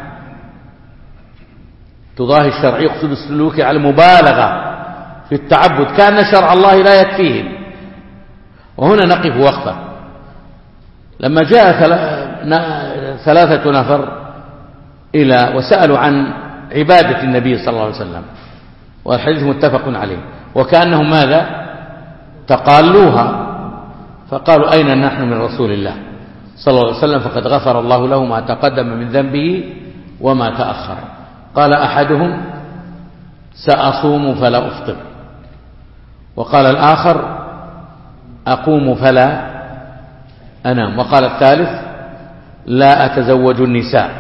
تضاهي الشرع يقصد السلوك على المبالغة في التعبد كأن شرع الله لا يكفيهم. وهنا نقف وقفة. لما جاء ثلاثة نفر إلى وسألوا عن عبادة النبي صلى الله عليه وسلم، والحديث متفق عليه، وكأنهم ماذا؟ تقالوها، فقالوا: أين نحن من رسول الله صلى الله عليه وسلم؟ فقد غفر الله له ما تقدم من ذنبه وما تأخر. قال أحدهم: سأصوم فلا أفطر. وقال الآخر: أقوم فلا أنام. وقال الثالث: لا أتزوج النساء.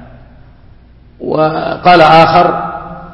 وقال آخر: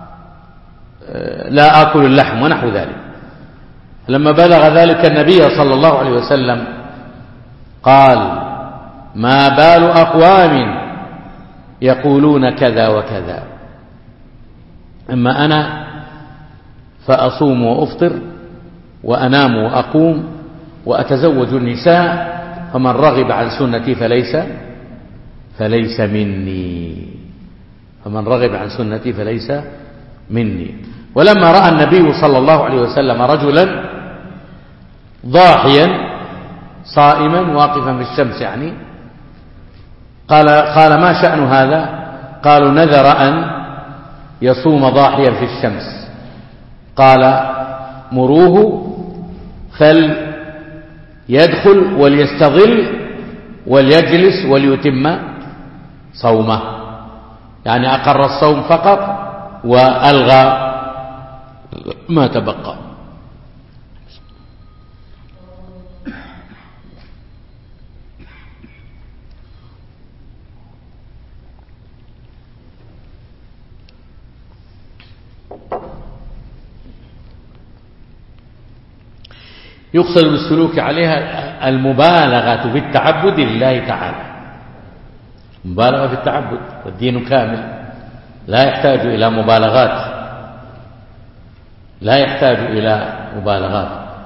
لا آكل اللحم، ونحو ذلك. لما بلغ ذلك النبي صلى الله عليه وسلم قال: ما بال أقوام يقولون كذا وكذا، أما أنا فأصوم وأفطر وأنام وأقوم وأتزوج النساء، فمن رغب عن سنتي فليس فليس مني. فمن رغب عن سنتي فليس مني. ولما رأى النبي صلى الله عليه وسلم رجلا ضاحيا صائما واقفا في الشمس يعني قال قال ما شأن هذا؟ قالوا نذر أن يصوم ضاحيا في الشمس. قال مروه فليدخل وليستظل وليجلس وليتم صومه، يعني أقر الصوم فقط وألغى ما تبقى. يقصد بالسلوك عليها المبالغة في التعبد لله تعالى، مبالغة في التعبد، والدين كامل لا يحتاج إلى مبالغات، لا يحتاج إلى مبالغات.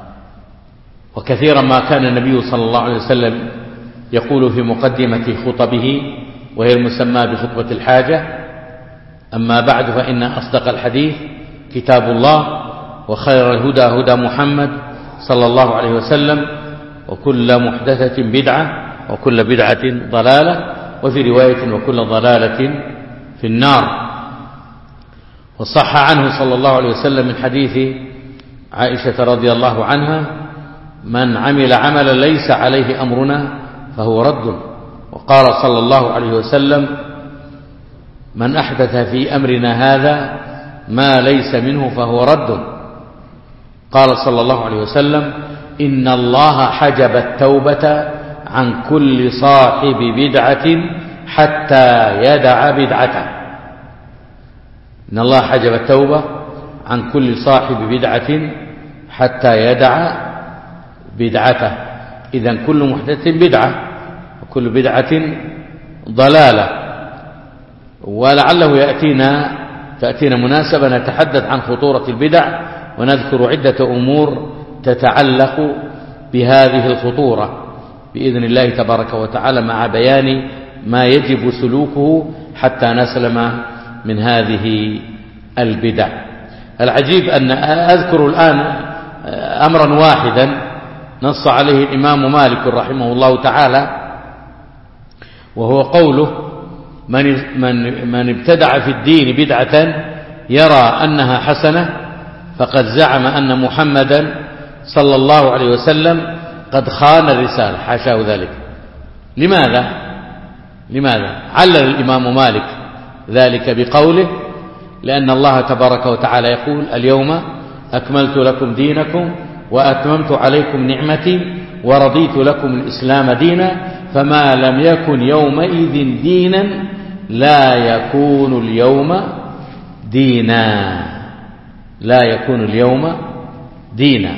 وكثيرا ما كان النبي صلى الله عليه وسلم يقول في مقدمة خطبه وهي المسمى بخطبة الحاجة: أما بعد فإن أصدق الحديث كتاب الله، وخير الهدى هدى محمد صلى الله عليه وسلم، وكل محدثة بدعة، وكل بدعة ضلالة، وفي رواية وكل ضلالة في النار. وصح عنه صلى الله عليه وسلم من حديث عائشة رضي الله عنها: من عمل عملا ليس عليه أمرنا فهو رد. وقال صلى الله عليه وسلم: من أحدث في أمرنا هذا ما ليس منه فهو رد. قال صلى الله عليه وسلم: إن الله حجب التوبة عن كل صاحب بدعة حتى يدع بدعته. إن الله حجب التوبة عن كل صاحب بدعة حتى يدع بدعته. إذن كل محدث بدعة، وكل بدعة ضلالة. ولعله يأتينا تأتينا مناسبة نتحدث عن خطورة البدع، ونذكر عدة أمور تتعلق بهذه الخطورة بإذن الله تبارك وتعالى، مع بيان ما يجب سلوكه حتى نسلم من هذه البدع. العجيب أن أذكر الآن أمرا واحدا نص عليه الإمام مالك رحمه الله تعالى، وهو قوله: من من من ابتدع في الدين بدعة يرى أنها حسنة فقد زعم أن محمدا صلى الله عليه وسلم قد خان الرسالة. حاشاه ذلك. لماذا؟ لماذا علل الإمام مالك ذلك بقوله: لأن الله تبارك وتعالى يقول: اليوم أكملت لكم دينكم وأتممت عليكم نعمتي ورضيت لكم الإسلام دينا، فما لم يكن يومئذ دينا لا يكون اليوم دينا، لا يكون اليوم دينا.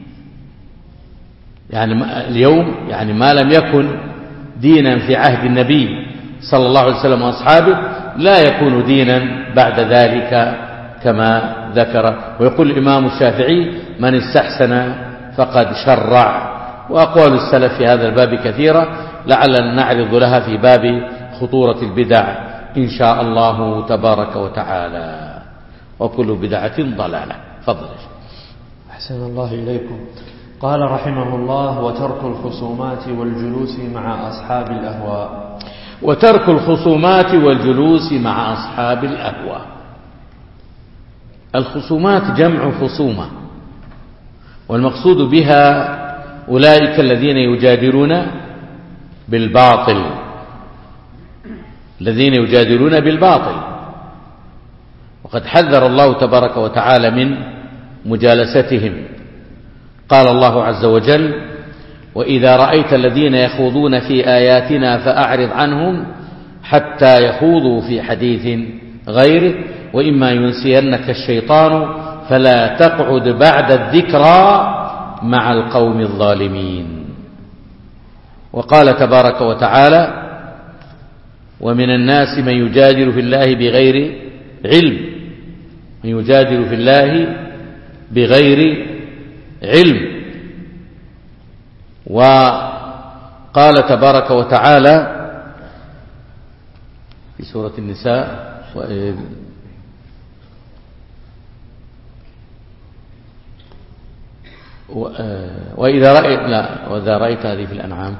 يعني اليوم يعني ما لم يكن دينا في عهد النبي صلى الله عليه وسلم وأصحابه لا يكون دينا بعد ذلك كما ذكر. ويقول الإمام الشافعي: من استحسن فقد شرع. وأقوال السلف في هذا الباب كثيرة، لعلنا نعرض لها في باب خطورة البدع إن شاء الله تبارك وتعالى. وكل بدعة ضلالة. فضل. أحسن الله إليكم. قال رحمه الله: وترك الخصومات والجلوس مع أصحاب الأهواء. وترك الخصومات والجلوس مع أصحاب الأهواء. الخصومات جمع خصومة، والمقصود بها أولئك الذين يجادلون بالباطل، الذين يجادلون بالباطل. وقد حذر الله تبارك وتعالى من مجالستهم. قال الله عز وجل: وإذا رأيت الذين يخوضون في آياتنا فأعرض عنهم حتى يخوضوا في حديث غيره، وإما ينسينك الشيطان فلا تقعد بعد الذكرى مع القوم الظالمين. وقال تبارك وتعالى: ومن الناس من يجادل في الله بغير علم، من يجادل في الله بغير علم. وقال تبارك وتعالى في سورة النساء: وإذا رأيت لا وإذا رأيت هذه في الأنعام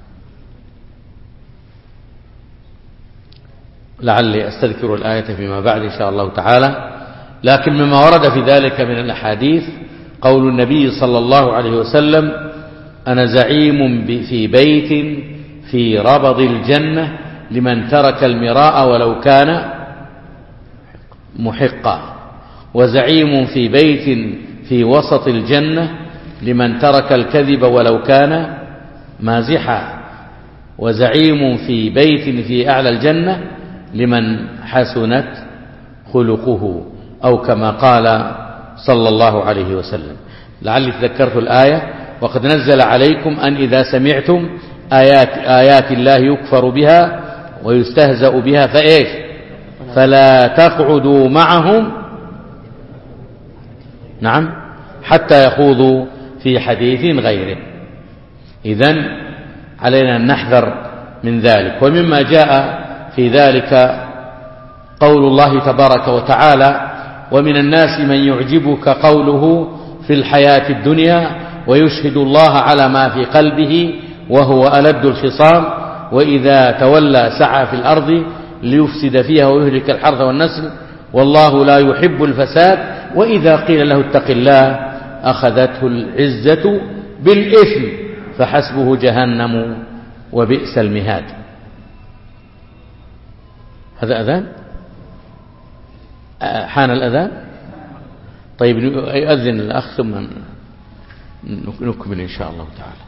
لعلي أستذكر الآية فيما بعد إن شاء الله تعالى. لكن مما ورد في ذلك من الأحاديث قول النبي صلى الله عليه وسلم: أنا زعيم في بيت في ربض الجنة لمن ترك المراء ولو كان محقا، وزعيم في بيت في وسط الجنة لمن ترك الكذب ولو كان مازحا، وزعيم في بيت في أعلى الجنة لمن حسنت خلقه، أو كما قال صلى الله عليه وسلم. لعلي تذكرت الآية: وقد نزل عليكم أن إذا سمعتم آيات, آيات الله يكفر بها ويستهزأ بها فإيش فلا تقعدوا معهم نعم حتى يخوضوا في حديث غيره. إذن علينا أن نحذر من ذلك. ومما جاء في ذلك قول الله تبارك وتعالى: ومن الناس من يعجبك قوله في الحياة الدنيا ويشهد الله على ما في قلبه وهو ألد الخصام وإذا تولى سعى في الأرض ليفسد فيها ويهلك الحرث والنسل والله لا يحب الفساد وإذا قيل له اتق الله أخذته العزة بالإثم فحسبه جهنم وبئس المهاد. هذا أذان؟ حان الأذان؟ طيب يؤذن الأخ ثم نكمل إن شاء الله تعالى.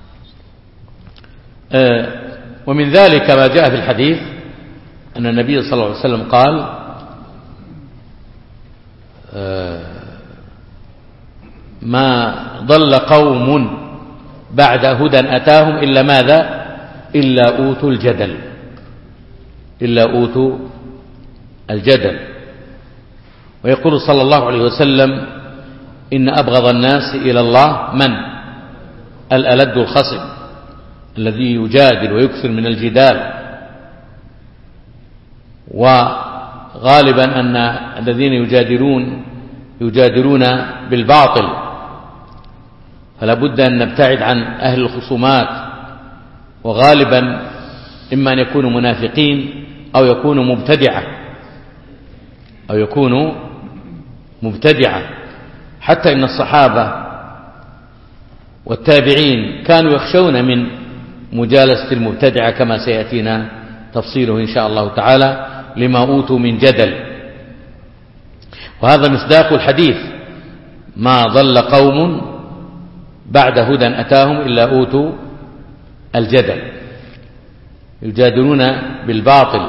ومن ذلك ما جاء في الحديث أن النبي صلى الله عليه وسلم قال: ما ضل قوم بعد هدى أتاهم إلا ماذا؟ إلا أوتوا الجدل إلا أوتوا الجدل. ويقول صلى الله عليه وسلم: إن أبغض الناس إلى الله من؟ الألد الخصم الذي يجادل ويكثر من الجدال. وغالبا أن الذين يجادلون يجادلون بالباطل، فلا بد أن نبتعد عن أهل الخصومات، وغالبا إما أن يكونوا منافقين أو يكونوا مبتدعة أو يكونوا مبتدعة. حتى إن الصحابة والتابعين كانوا يخشون من مجالسة المبتدعة كما سيأتينا تفصيله إن شاء الله تعالى لما أوتوا من جدل. وهذا مصداق الحديث: ما ضل قوم بعد هدى أتاهم إلا أوتوا الجدل. يجادلون بالباطل،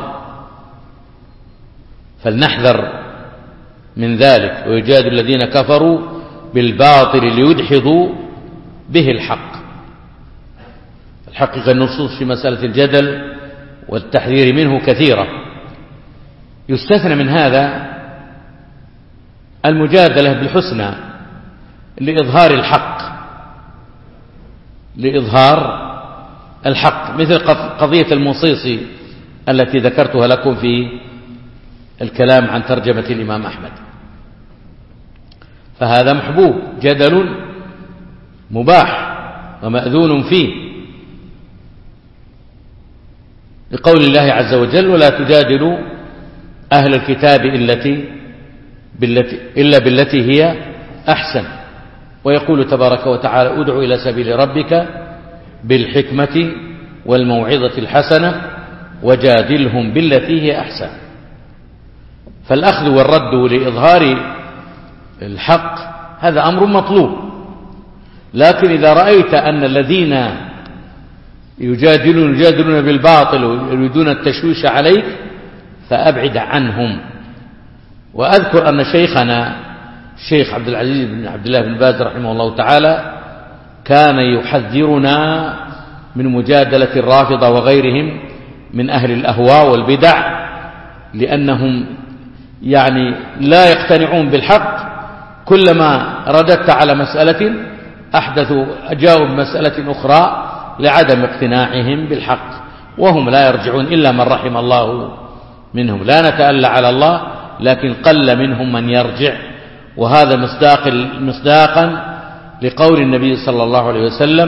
فلنحذر من ذلك. ويجادل الذين كفروا بالباطل ليدحضوا به الحق. الحقيقة النصوص في مسألة الجدل والتحذير منه كثيرة. يستثنى من هذا المجادلة بالحسنى لإظهار الحق لإظهار الحق مثل قضية المصيصي التي ذكرتها لكم في الكلام عن ترجمة الإمام أحمد. فهذا محبوب، جدل مباح ومأذون فيه، لقول الله عز وجل: ولا تجادلوا أهل الكتاب إلا بالتي هي أحسن. ويقول تبارك وتعالى: ادع إلى سبيل ربك بالحكمة والموعظة الحسنة وجادلهم بالتي هي أحسن. فالأخذ والرد لإظهار الحق هذا أمر مطلوب. لكن إذا رأيت أن الذين يجادلون يجادلون بالباطل ويريدون التشويش عليك فأبعد عنهم. وأذكر أن شيخنا الشيخ عبد العزيز بن عبد الله بن باز رحمه الله تعالى كان يحذرنا من مجادلة الرافضة وغيرهم من أهل الأهواء والبدع، لأنهم يعني لا يقتنعون بالحق. كلما رددت على مسألة أحدثوا أجاوب مسألة أخرى لعدم اقتناعهم بالحق، وهم لا يرجعون إلا من رحم الله منهم. لا نتألى على الله لكن قل منهم من يرجع، وهذا مصداق مصداقا لقول النبي صلى الله عليه وسلم: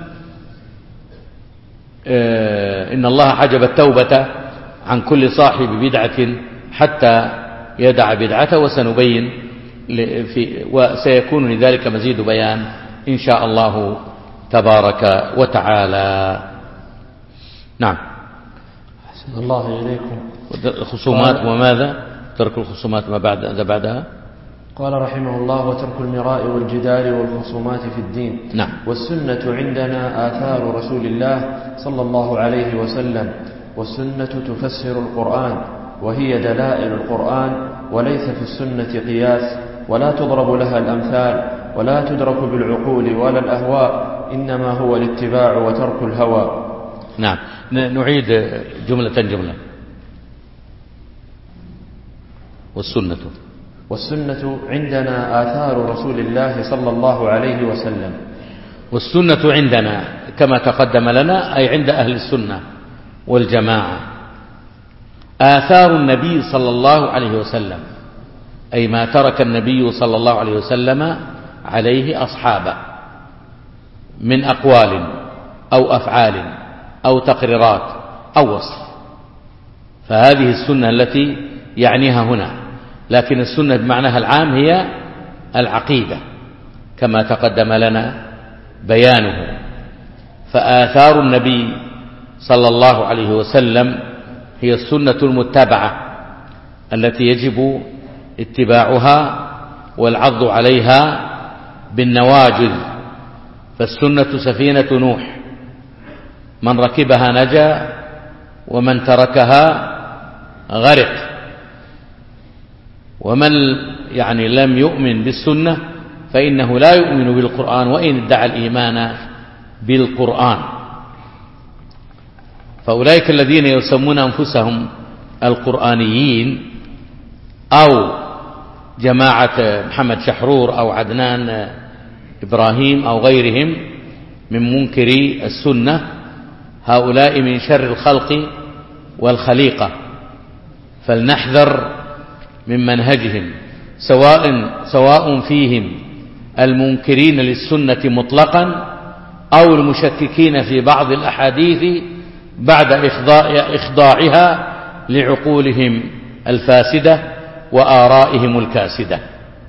إن الله حجب التوبة عن كل صاحب بدعة حتى يدع بدعته، وسنبين في وسيكون لذلك مزيد بيان إن شاء الله تبارك وتعالى. نعم. أحسن الله إليكم. الخصومات وماذا؟ ترك الخصومات ما بعد بعدها. قال رحمه الله: وترك المراء والجدال والخصومات في الدين. نعم. والسنة عندنا آثار رسول الله صلى الله عليه وسلم، والسنة تفسر القرآن، وهي دلائل القرآن، وليس في السنة قياس، ولا تضرب لها الأمثال، ولا تدرك بالعقول ولا الأهواء، إنما هو الاتباع وترك الهوى. نعم. نعيد جملة جملة. والسنة والسنة عندنا آثار رسول الله صلى الله عليه وسلم. والسنة عندنا كما تقدم لنا أي عند أهل السنة والجماعة آثار النبي صلى الله عليه وسلم، أي ما ترك النبي صلى الله عليه وسلم عليه أصحابه من أقوال أو أفعال أو تقريرات أو وصف، فهذه السنة التي يعنيها هنا. لكن السنة بمعناها العام هي العقيدة كما تقدم لنا بيانه. فآثار النبي صلى الله عليه وسلم هي السنة المتبعة التي يجب اتباعها والعض عليها بالنواجذ. فالسنة سفينة نوح، من ركبها نجا ومن تركها غرق. ومن يعني لم يؤمن بالسنة فإنه لا يؤمن بالقرآن وإن ادعى الإيمان بالقرآن. فأولئك الذين يسمون أنفسهم القرآنيين أو جماعة محمد شحرور أو عدنان إبراهيم أو غيرهم من منكري السنة، هؤلاء من شر الخلق والخليقة، فلنحذر من منهجهم، سواء سواء فيهم المنكرين للسنة مطلقا أو المشككين في بعض الأحاديث بعد إخضاعها لعقولهم الفاسدة وآرائهم الكاسدة.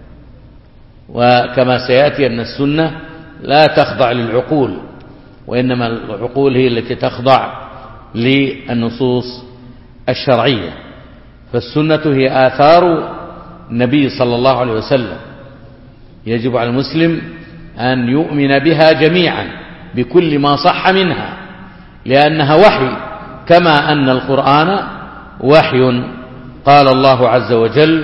وكما سيأتي أن السنة لا تخضع للعقول، وإنما العقول هي التي تخضع للنصوص الشرعية. فالسنة هي آثار النبي صلى الله عليه وسلم، يجب على المسلم أن يؤمن بها جميعا بكل ما صح منها، لأنها وحي كما أن القرآن وحي. قال الله عز وجل: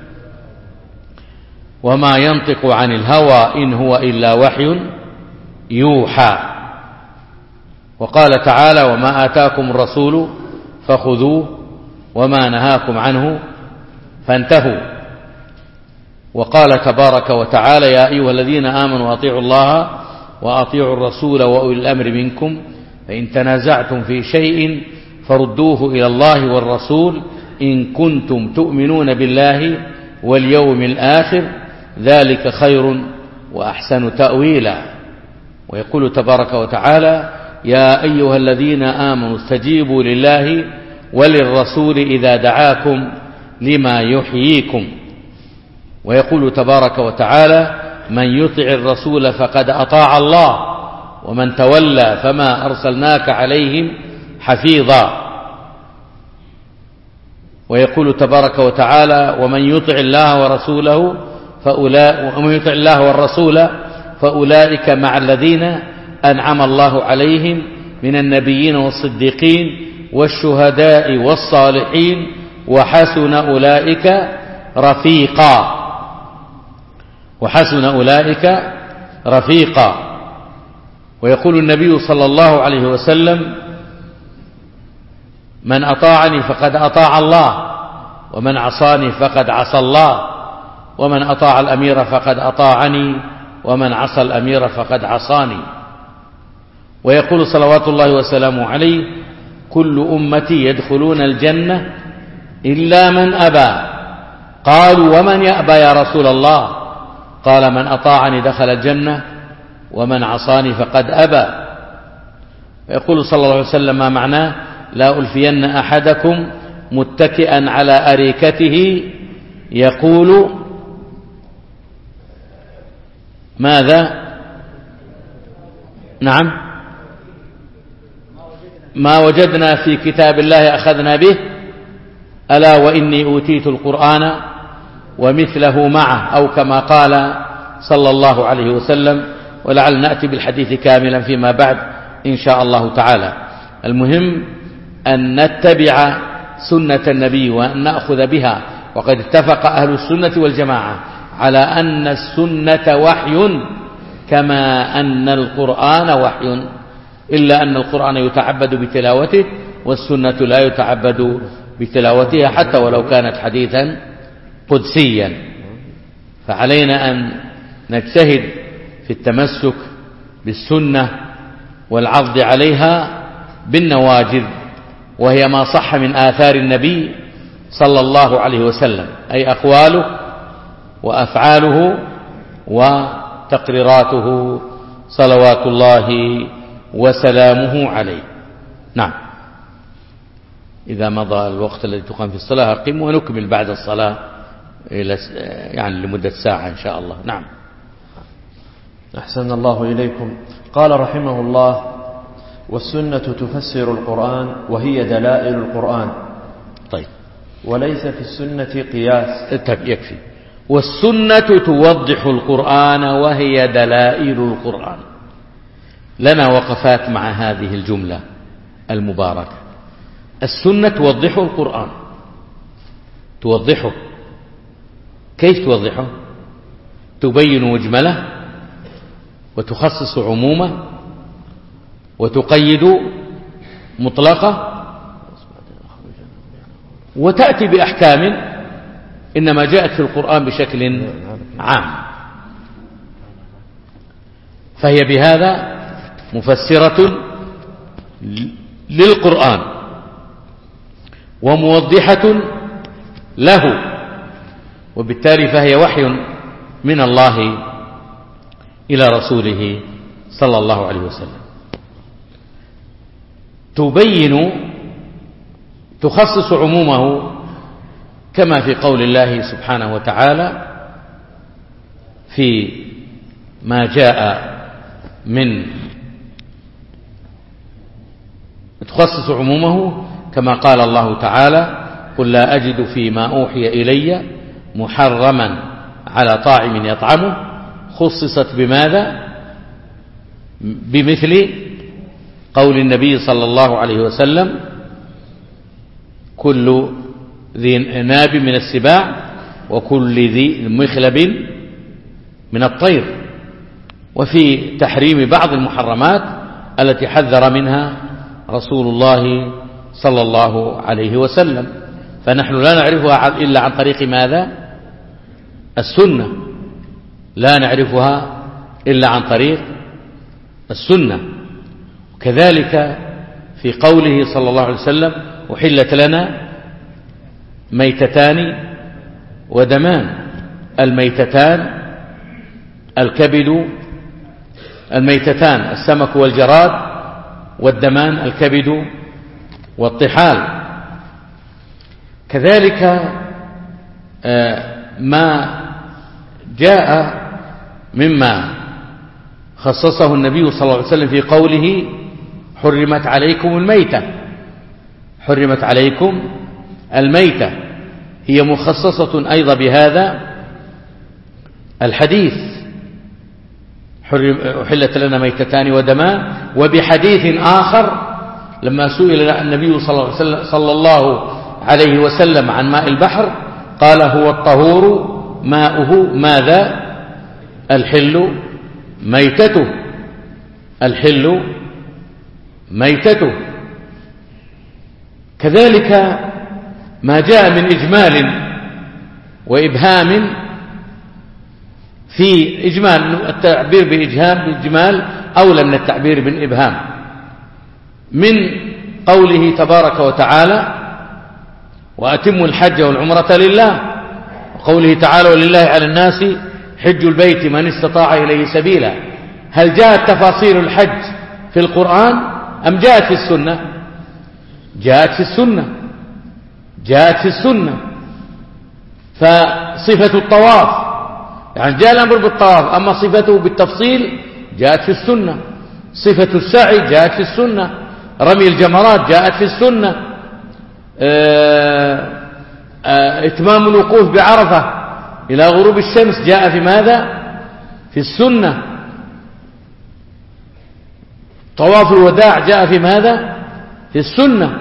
وما ينطق عن الهوى إن هو إلا وحي يوحى. وقال تعالى: وما آتاكم الرسول فخذوه وما نهاكم عنه فانتهوا. وقال تبارك وتعالى: يا أيها الذين آمنوا أطيعوا الله وأطيعوا الرسول وأولي الأمر منكم فإن تنازعتم في شيء فردوه إلى الله والرسول إن كنتم تؤمنون بالله واليوم الآخر ذلك خير وأحسن تأويلا. ويقول تبارك وتعالى: يا أيها الذين آمنوا استجيبوا لله وللرسول إذا دعاكم لما يحييكم. ويقول تبارك وتعالى: من يطع الرسول فقد أطاع الله ومن تولى فما أرسلناك عليهم حفيظا. ويقول تبارك وتعالى: ومن يطع الله ورسوله فأولئك ومن يطع الله والرسول فأولئك مع الذين أنعم الله عليهم من النبيين والصديقين والشهداء والصالحين وحسن أولئك رفيقا وحسن أولئك رفيقا. ويقول النبي صلى الله عليه وسلم: من أطاعني فقد أطاع الله ومن عصاني فقد عصى الله ومن أطاع الأمير فقد أطاعني ومن عصى الأمير فقد عصاني. ويقول صلوات الله وسلامه عليه: كل أمتي يدخلون الجنة إلا من أبى قالوا ومن يأبى يا رسول الله؟ قال من أطاعني دخل الجنة ومن عصاني فقد أبى. يقول صلى الله عليه وسلم ما معناه لا ألفين أحدكم متكئا على أريكته يقول ماذا؟ نعم، ما وجدنا في كتاب الله أخذنا به، ألا وإني أوتيت القرآن ومثله معه، أو كما قال صلى الله عليه وسلم. ولعل نأتي بالحديث كاملا فيما بعد إن شاء الله تعالى. المهم أن نتبع سنة النبي وأن نأخذ بها، وقد اتفق أهل السنة والجماعة على أن السنة وحي كما أن القرآن وحي، إلا أن القرآن يتعبد بتلاوته والسنة لا يتعبد بتلاوتها حتى ولو كانت حديثا قدسيا. فعلينا أن نجتهد في التمسك بالسنة والعض عليها بالنواجذ، وهي ما صح من آثار النبي صلى الله عليه وسلم، أي أقواله وأفعاله وتقريراته صلوات الله وسلامه عليه. نعم، إذا مضى الوقت الذي تقام في الصلاة أقم ونكمل بعد الصلاة إلى يعني لمدة ساعة إن شاء الله. نعم. أحسن الله إليكم. قال رحمه الله: والسنة تفسر القرآن وهي دلائل القرآن. طيب، وليس في السنة قياس. طيب يكفي. والسنة توضح القرآن وهي دلائل القرآن. لنا وقفات مع هذه الجملة المباركة. السنة توضح القرآن، توضحه. كيف توضحه؟ تبين مجمله وتخصص عمومه وتقيد مطلقه وتأتي بأحكام إنما جاءت في القرآن بشكل عام، فهي بهذا مفسرة للقرآن وموضحة له، وبالتالي فهي وحي من الله إلى رسوله صلى الله عليه وسلم. تبين تخصص عمومه كما في قول الله سبحانه وتعالى في ما جاء من تخصص عمومه كما قال الله تعالى: قل لا أجد فيما أوحي إلي محرما على طاعم يطعمه. خصصت بماذا؟ بمثل قول النبي صلى الله عليه وسلم: كل ذي ناب من السباع وكل ذي مخلب من الطير، وفي تحريم بعض المحرمات التي حذر منها رسول الله صلى الله عليه وسلم. فنحن لا نعرفها إلا عن طريق ماذا؟ السنة. لا نعرفها إلا عن طريق السنة. وكذلك في قوله صلى الله عليه وسلم: أحلت لنا ميتتان ودمان. الميتتان الكبد، الميتتان السمك والجراد، والدمان الكبد والطحال. كذلك ما جاء مما خصصه النبي صلى الله عليه وسلم في قوله: حرمت عليكم الميتة. حرمت عليكم الميتة هي مخصصة أيضا بهذا الحديث: أحلت لنا ميتتان ودمان. وبحديث آخر لما سئل النبي صلى الله عليه وسلم عن ماء البحر قال: هو الطهور ماؤه ماذا؟ الحل ميتته. الحل ميتته. كذلك ما جاء من إجمال وإبهام، في إجمال التعبير بإجهام بإجمال أولى من التعبير بالإبهام، من قوله تبارك وتعالى: وأتموا الحج والعمرة لله. وقوله تعالى ولله على الناس حج البيت من استطاع إليه سبيلا. هل جاءت تفاصيل الحج في القرآن أم جاءت في السنة؟ جاءت في السنة جاءت في السنة فصفة الطواف يعني جاء الأمر بالطواف، أما صفته بالتفصيل جاءت في السنة. صفة السعي جاءت في السنة. رمي الجمرات جاءت في السنة. إتمام الوقوف بعرفة إلى غروب الشمس جاء في ماذا؟ في السنة. طواف الوداع جاء في ماذا؟ في السنة.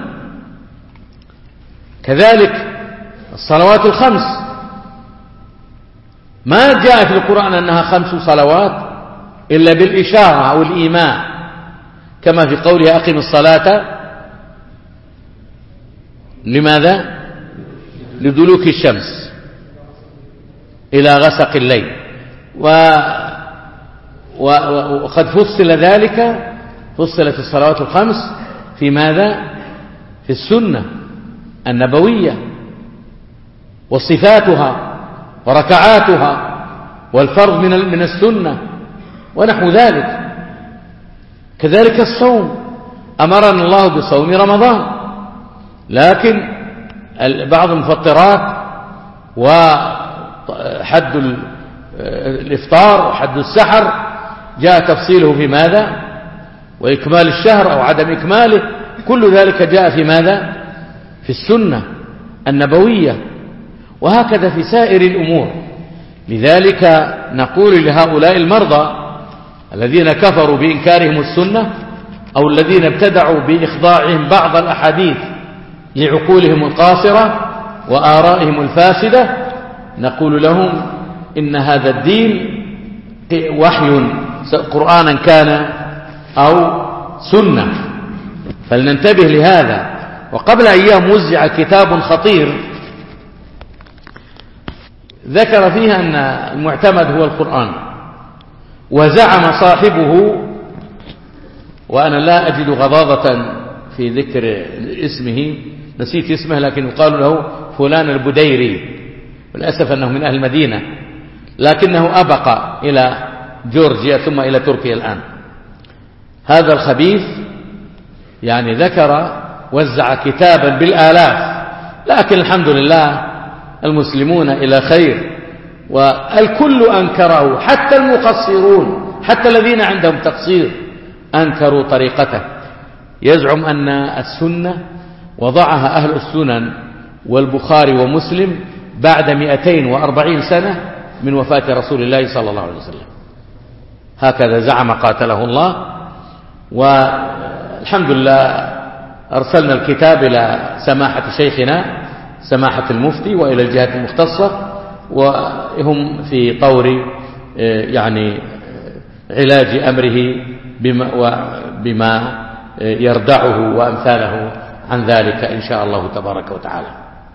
كذلك الصلوات الخمس ما جاء في القرآن أنها خمس صلوات إلا بالإشارة أو الإيماء، كما في قوله أقم الصلاة لماذا؟ لدلوك الشمس إلى غسق الليل. و... و... وقد فصل ذلك، فصلت الصلوات الخمس في ماذا؟ في السنة النبوية، وصفاتها وركعاتها والفرض من من السنة ونحو ذلك. كذلك الصوم أمرنا الله بصوم رمضان، لكن بعض المفطرات وحد الإفطار وحد السحر جاء تفصيله في ماذا؟ وإكمال الشهر أو عدم إكماله، كل ذلك جاء في ماذا؟ في السنة النبوية. وهكذا في سائر الأمور. لذلك نقول لهؤلاء المرضى الذين كفروا بإنكارهم السنة أو الذين ابتدعوا بإخضاعهم بعض الأحاديث لعقولهم القاصرة وآرائهم الفاسدة، نقول لهم إن هذا الدين وحي قرآنا كان أو سنة، فلننتبه لهذا. وقبل أيام وزع كتاب خطير ذكر فيها أن المعتمد هو القرآن، وزعم صاحبه، وأنا لا أجد غضاضة في ذكر اسمه، نسيت اسمه، لكن يقال له فلان البديري، والأسف أنه من أهل المدينة، لكنه أبقى إلى جورجيا ثم إلى تركيا الآن. هذا الخبيث يعني ذكر وزع كتابا بالآلاف، لكن الحمد لله المسلمون إلى خير، والكل أنكره، حتى المقصرون، حتى الذين عندهم تقصير أنكروا طريقته. يزعم أن السنة وضعها أهل السنن والبخاري ومسلم بعد مئتين وأربعين سنة من وفاة رسول الله صلى الله عليه وسلم، هكذا زعم قاتله الله. والحمد لله أرسلنا الكتاب إلى سماحة شيخنا سماحة المفتي وإلى الجهات المختصة، وهم في طور يعني علاج أمره بما, بما يردعه وأمثاله عن ذلك إن شاء الله تبارك وتعالى.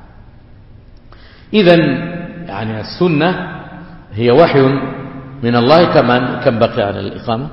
إذن يعني السنة هي وحي من الله. كمان كم بقي على الإقامة؟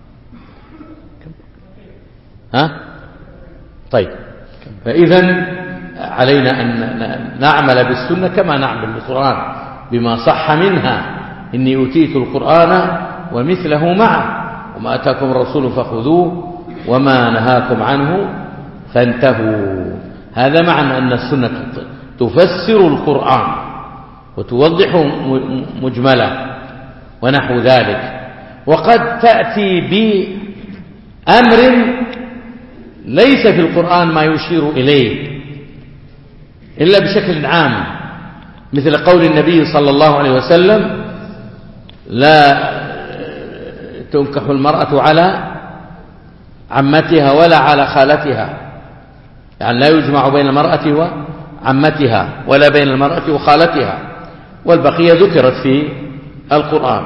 ها؟ طيب، فإذن علينا أن نعمل بالسنة كما نعمل بالقرآن، بما صح منها إني أوتيت القرآن ومثله معه وما أتاكم الرسول فخذوه وما نهاكم عنه فانتهوا. هذا معنى أن السنة تفسر القرآن وتوضح مجمله ونحو ذلك. وقد تأتي بأمر ليس في القرآن ما يشير إليه إلا بشكل عام، مثل قول النبي صلى الله عليه وسلم لا تنكح المرأة على عمتها ولا على خالتها، يعني لا يجمع بين المرأة وعمتها ولا بين المرأة وخالتها، والبقية ذكرت في القرآن.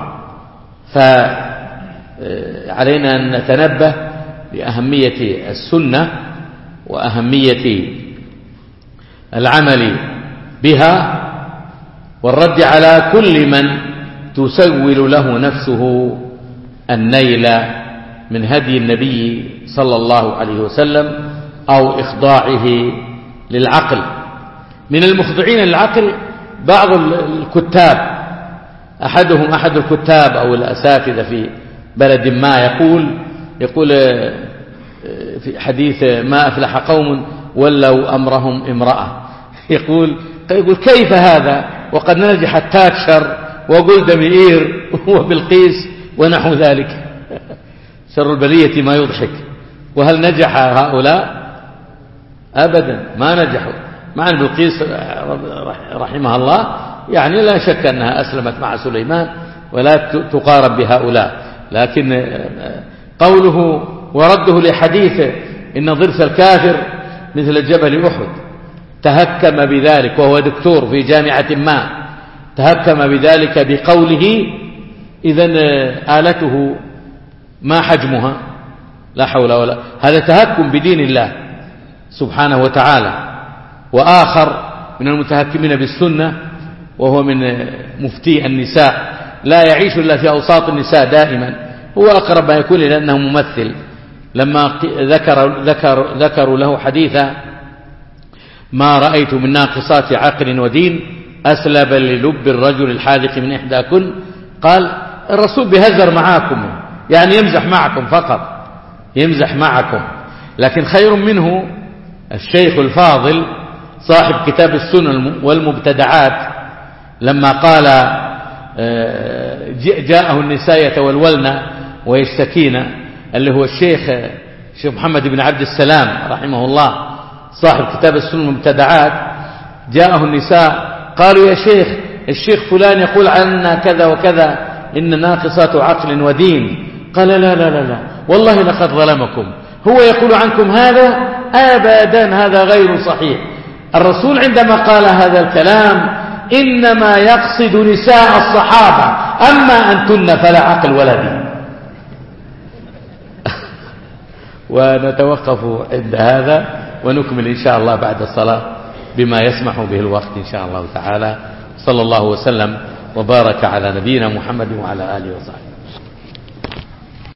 فعلينا أن نتنبه لأهمية السنة وأهمية العمل بها والرد على كل من تسول له نفسه النيل من هدي النبي صلى الله عليه وسلم أو إخضاعه للعقل. من المخضعين للعقل بعض الكتاب، أحدهم أحد الكتاب أو الأساتذة في بلد ما يقول يقول في حديث ما أفلح قوم ولوا أمرهم امرأة، يقول يقول كيف هذا وقد نجحت تاتشر وجولدا مئير وبلقيس ونحو ذلك. شر البلية ما يضحك. وهل نجح هؤلاء؟ أبدا ما نجحوا. مع أن بلقيس رحمها الله يعني لا شك أنها أسلمت مع سليمان ولا تقارب بهؤلاء، لكن قوله ورده لحديثه إن ضرس الكافر مثل جبل أحد تهكم بذلك، وهو دكتور في جامعة ما تهكم بذلك بقوله، إذن آلته ما حجمها؟ لا حول ولا، هذا تهكم بدين الله سبحانه وتعالى. وآخر من المتهكمين بالسنة وهو من مفتي النساء، لا يعيش إلا في أوساط النساء دائما، هو أقرب ما يكون إلى أنه ممثل. لما ذكر ذكر ذكروا له حديثا ما رأيت من ناقصات عقل ودين أسلب للب الرجل الحاذق من إحداكن، قال الرسول بيهزر معاكم، يعني يمزح معكم فقط، يمزح معكم. لكن خير منه الشيخ الفاضل صاحب كتاب السنن والمبتدعات، لما قال جاءه النساء يتولولن ويشتكين، اللي هو الشيخ الشيخ محمد بن عبد السلام رحمه الله صاحب كتاب السنن والمبتدعات، جاءه النساء قالوا يا شيخ الشيخ فلان يقول عنا كذا وكذا إن ناقصات عقل ودين. قال لا لا لا لا والله لقد ظلمكم، هو يقول عنكم هذا أبدا، هذا غير صحيح. الرسول عندما قال هذا الكلام إنما يقصد نساء الصحابة، أما أنتن فلا عقل ولا دين. ونتوقف عند هذا ونكمل إن شاء الله بعد الصلاة بما يسمح به الوقت إن شاء الله تعالى. صلى الله وسلم وبارك على نبينا محمد وعلى آله وصحبه.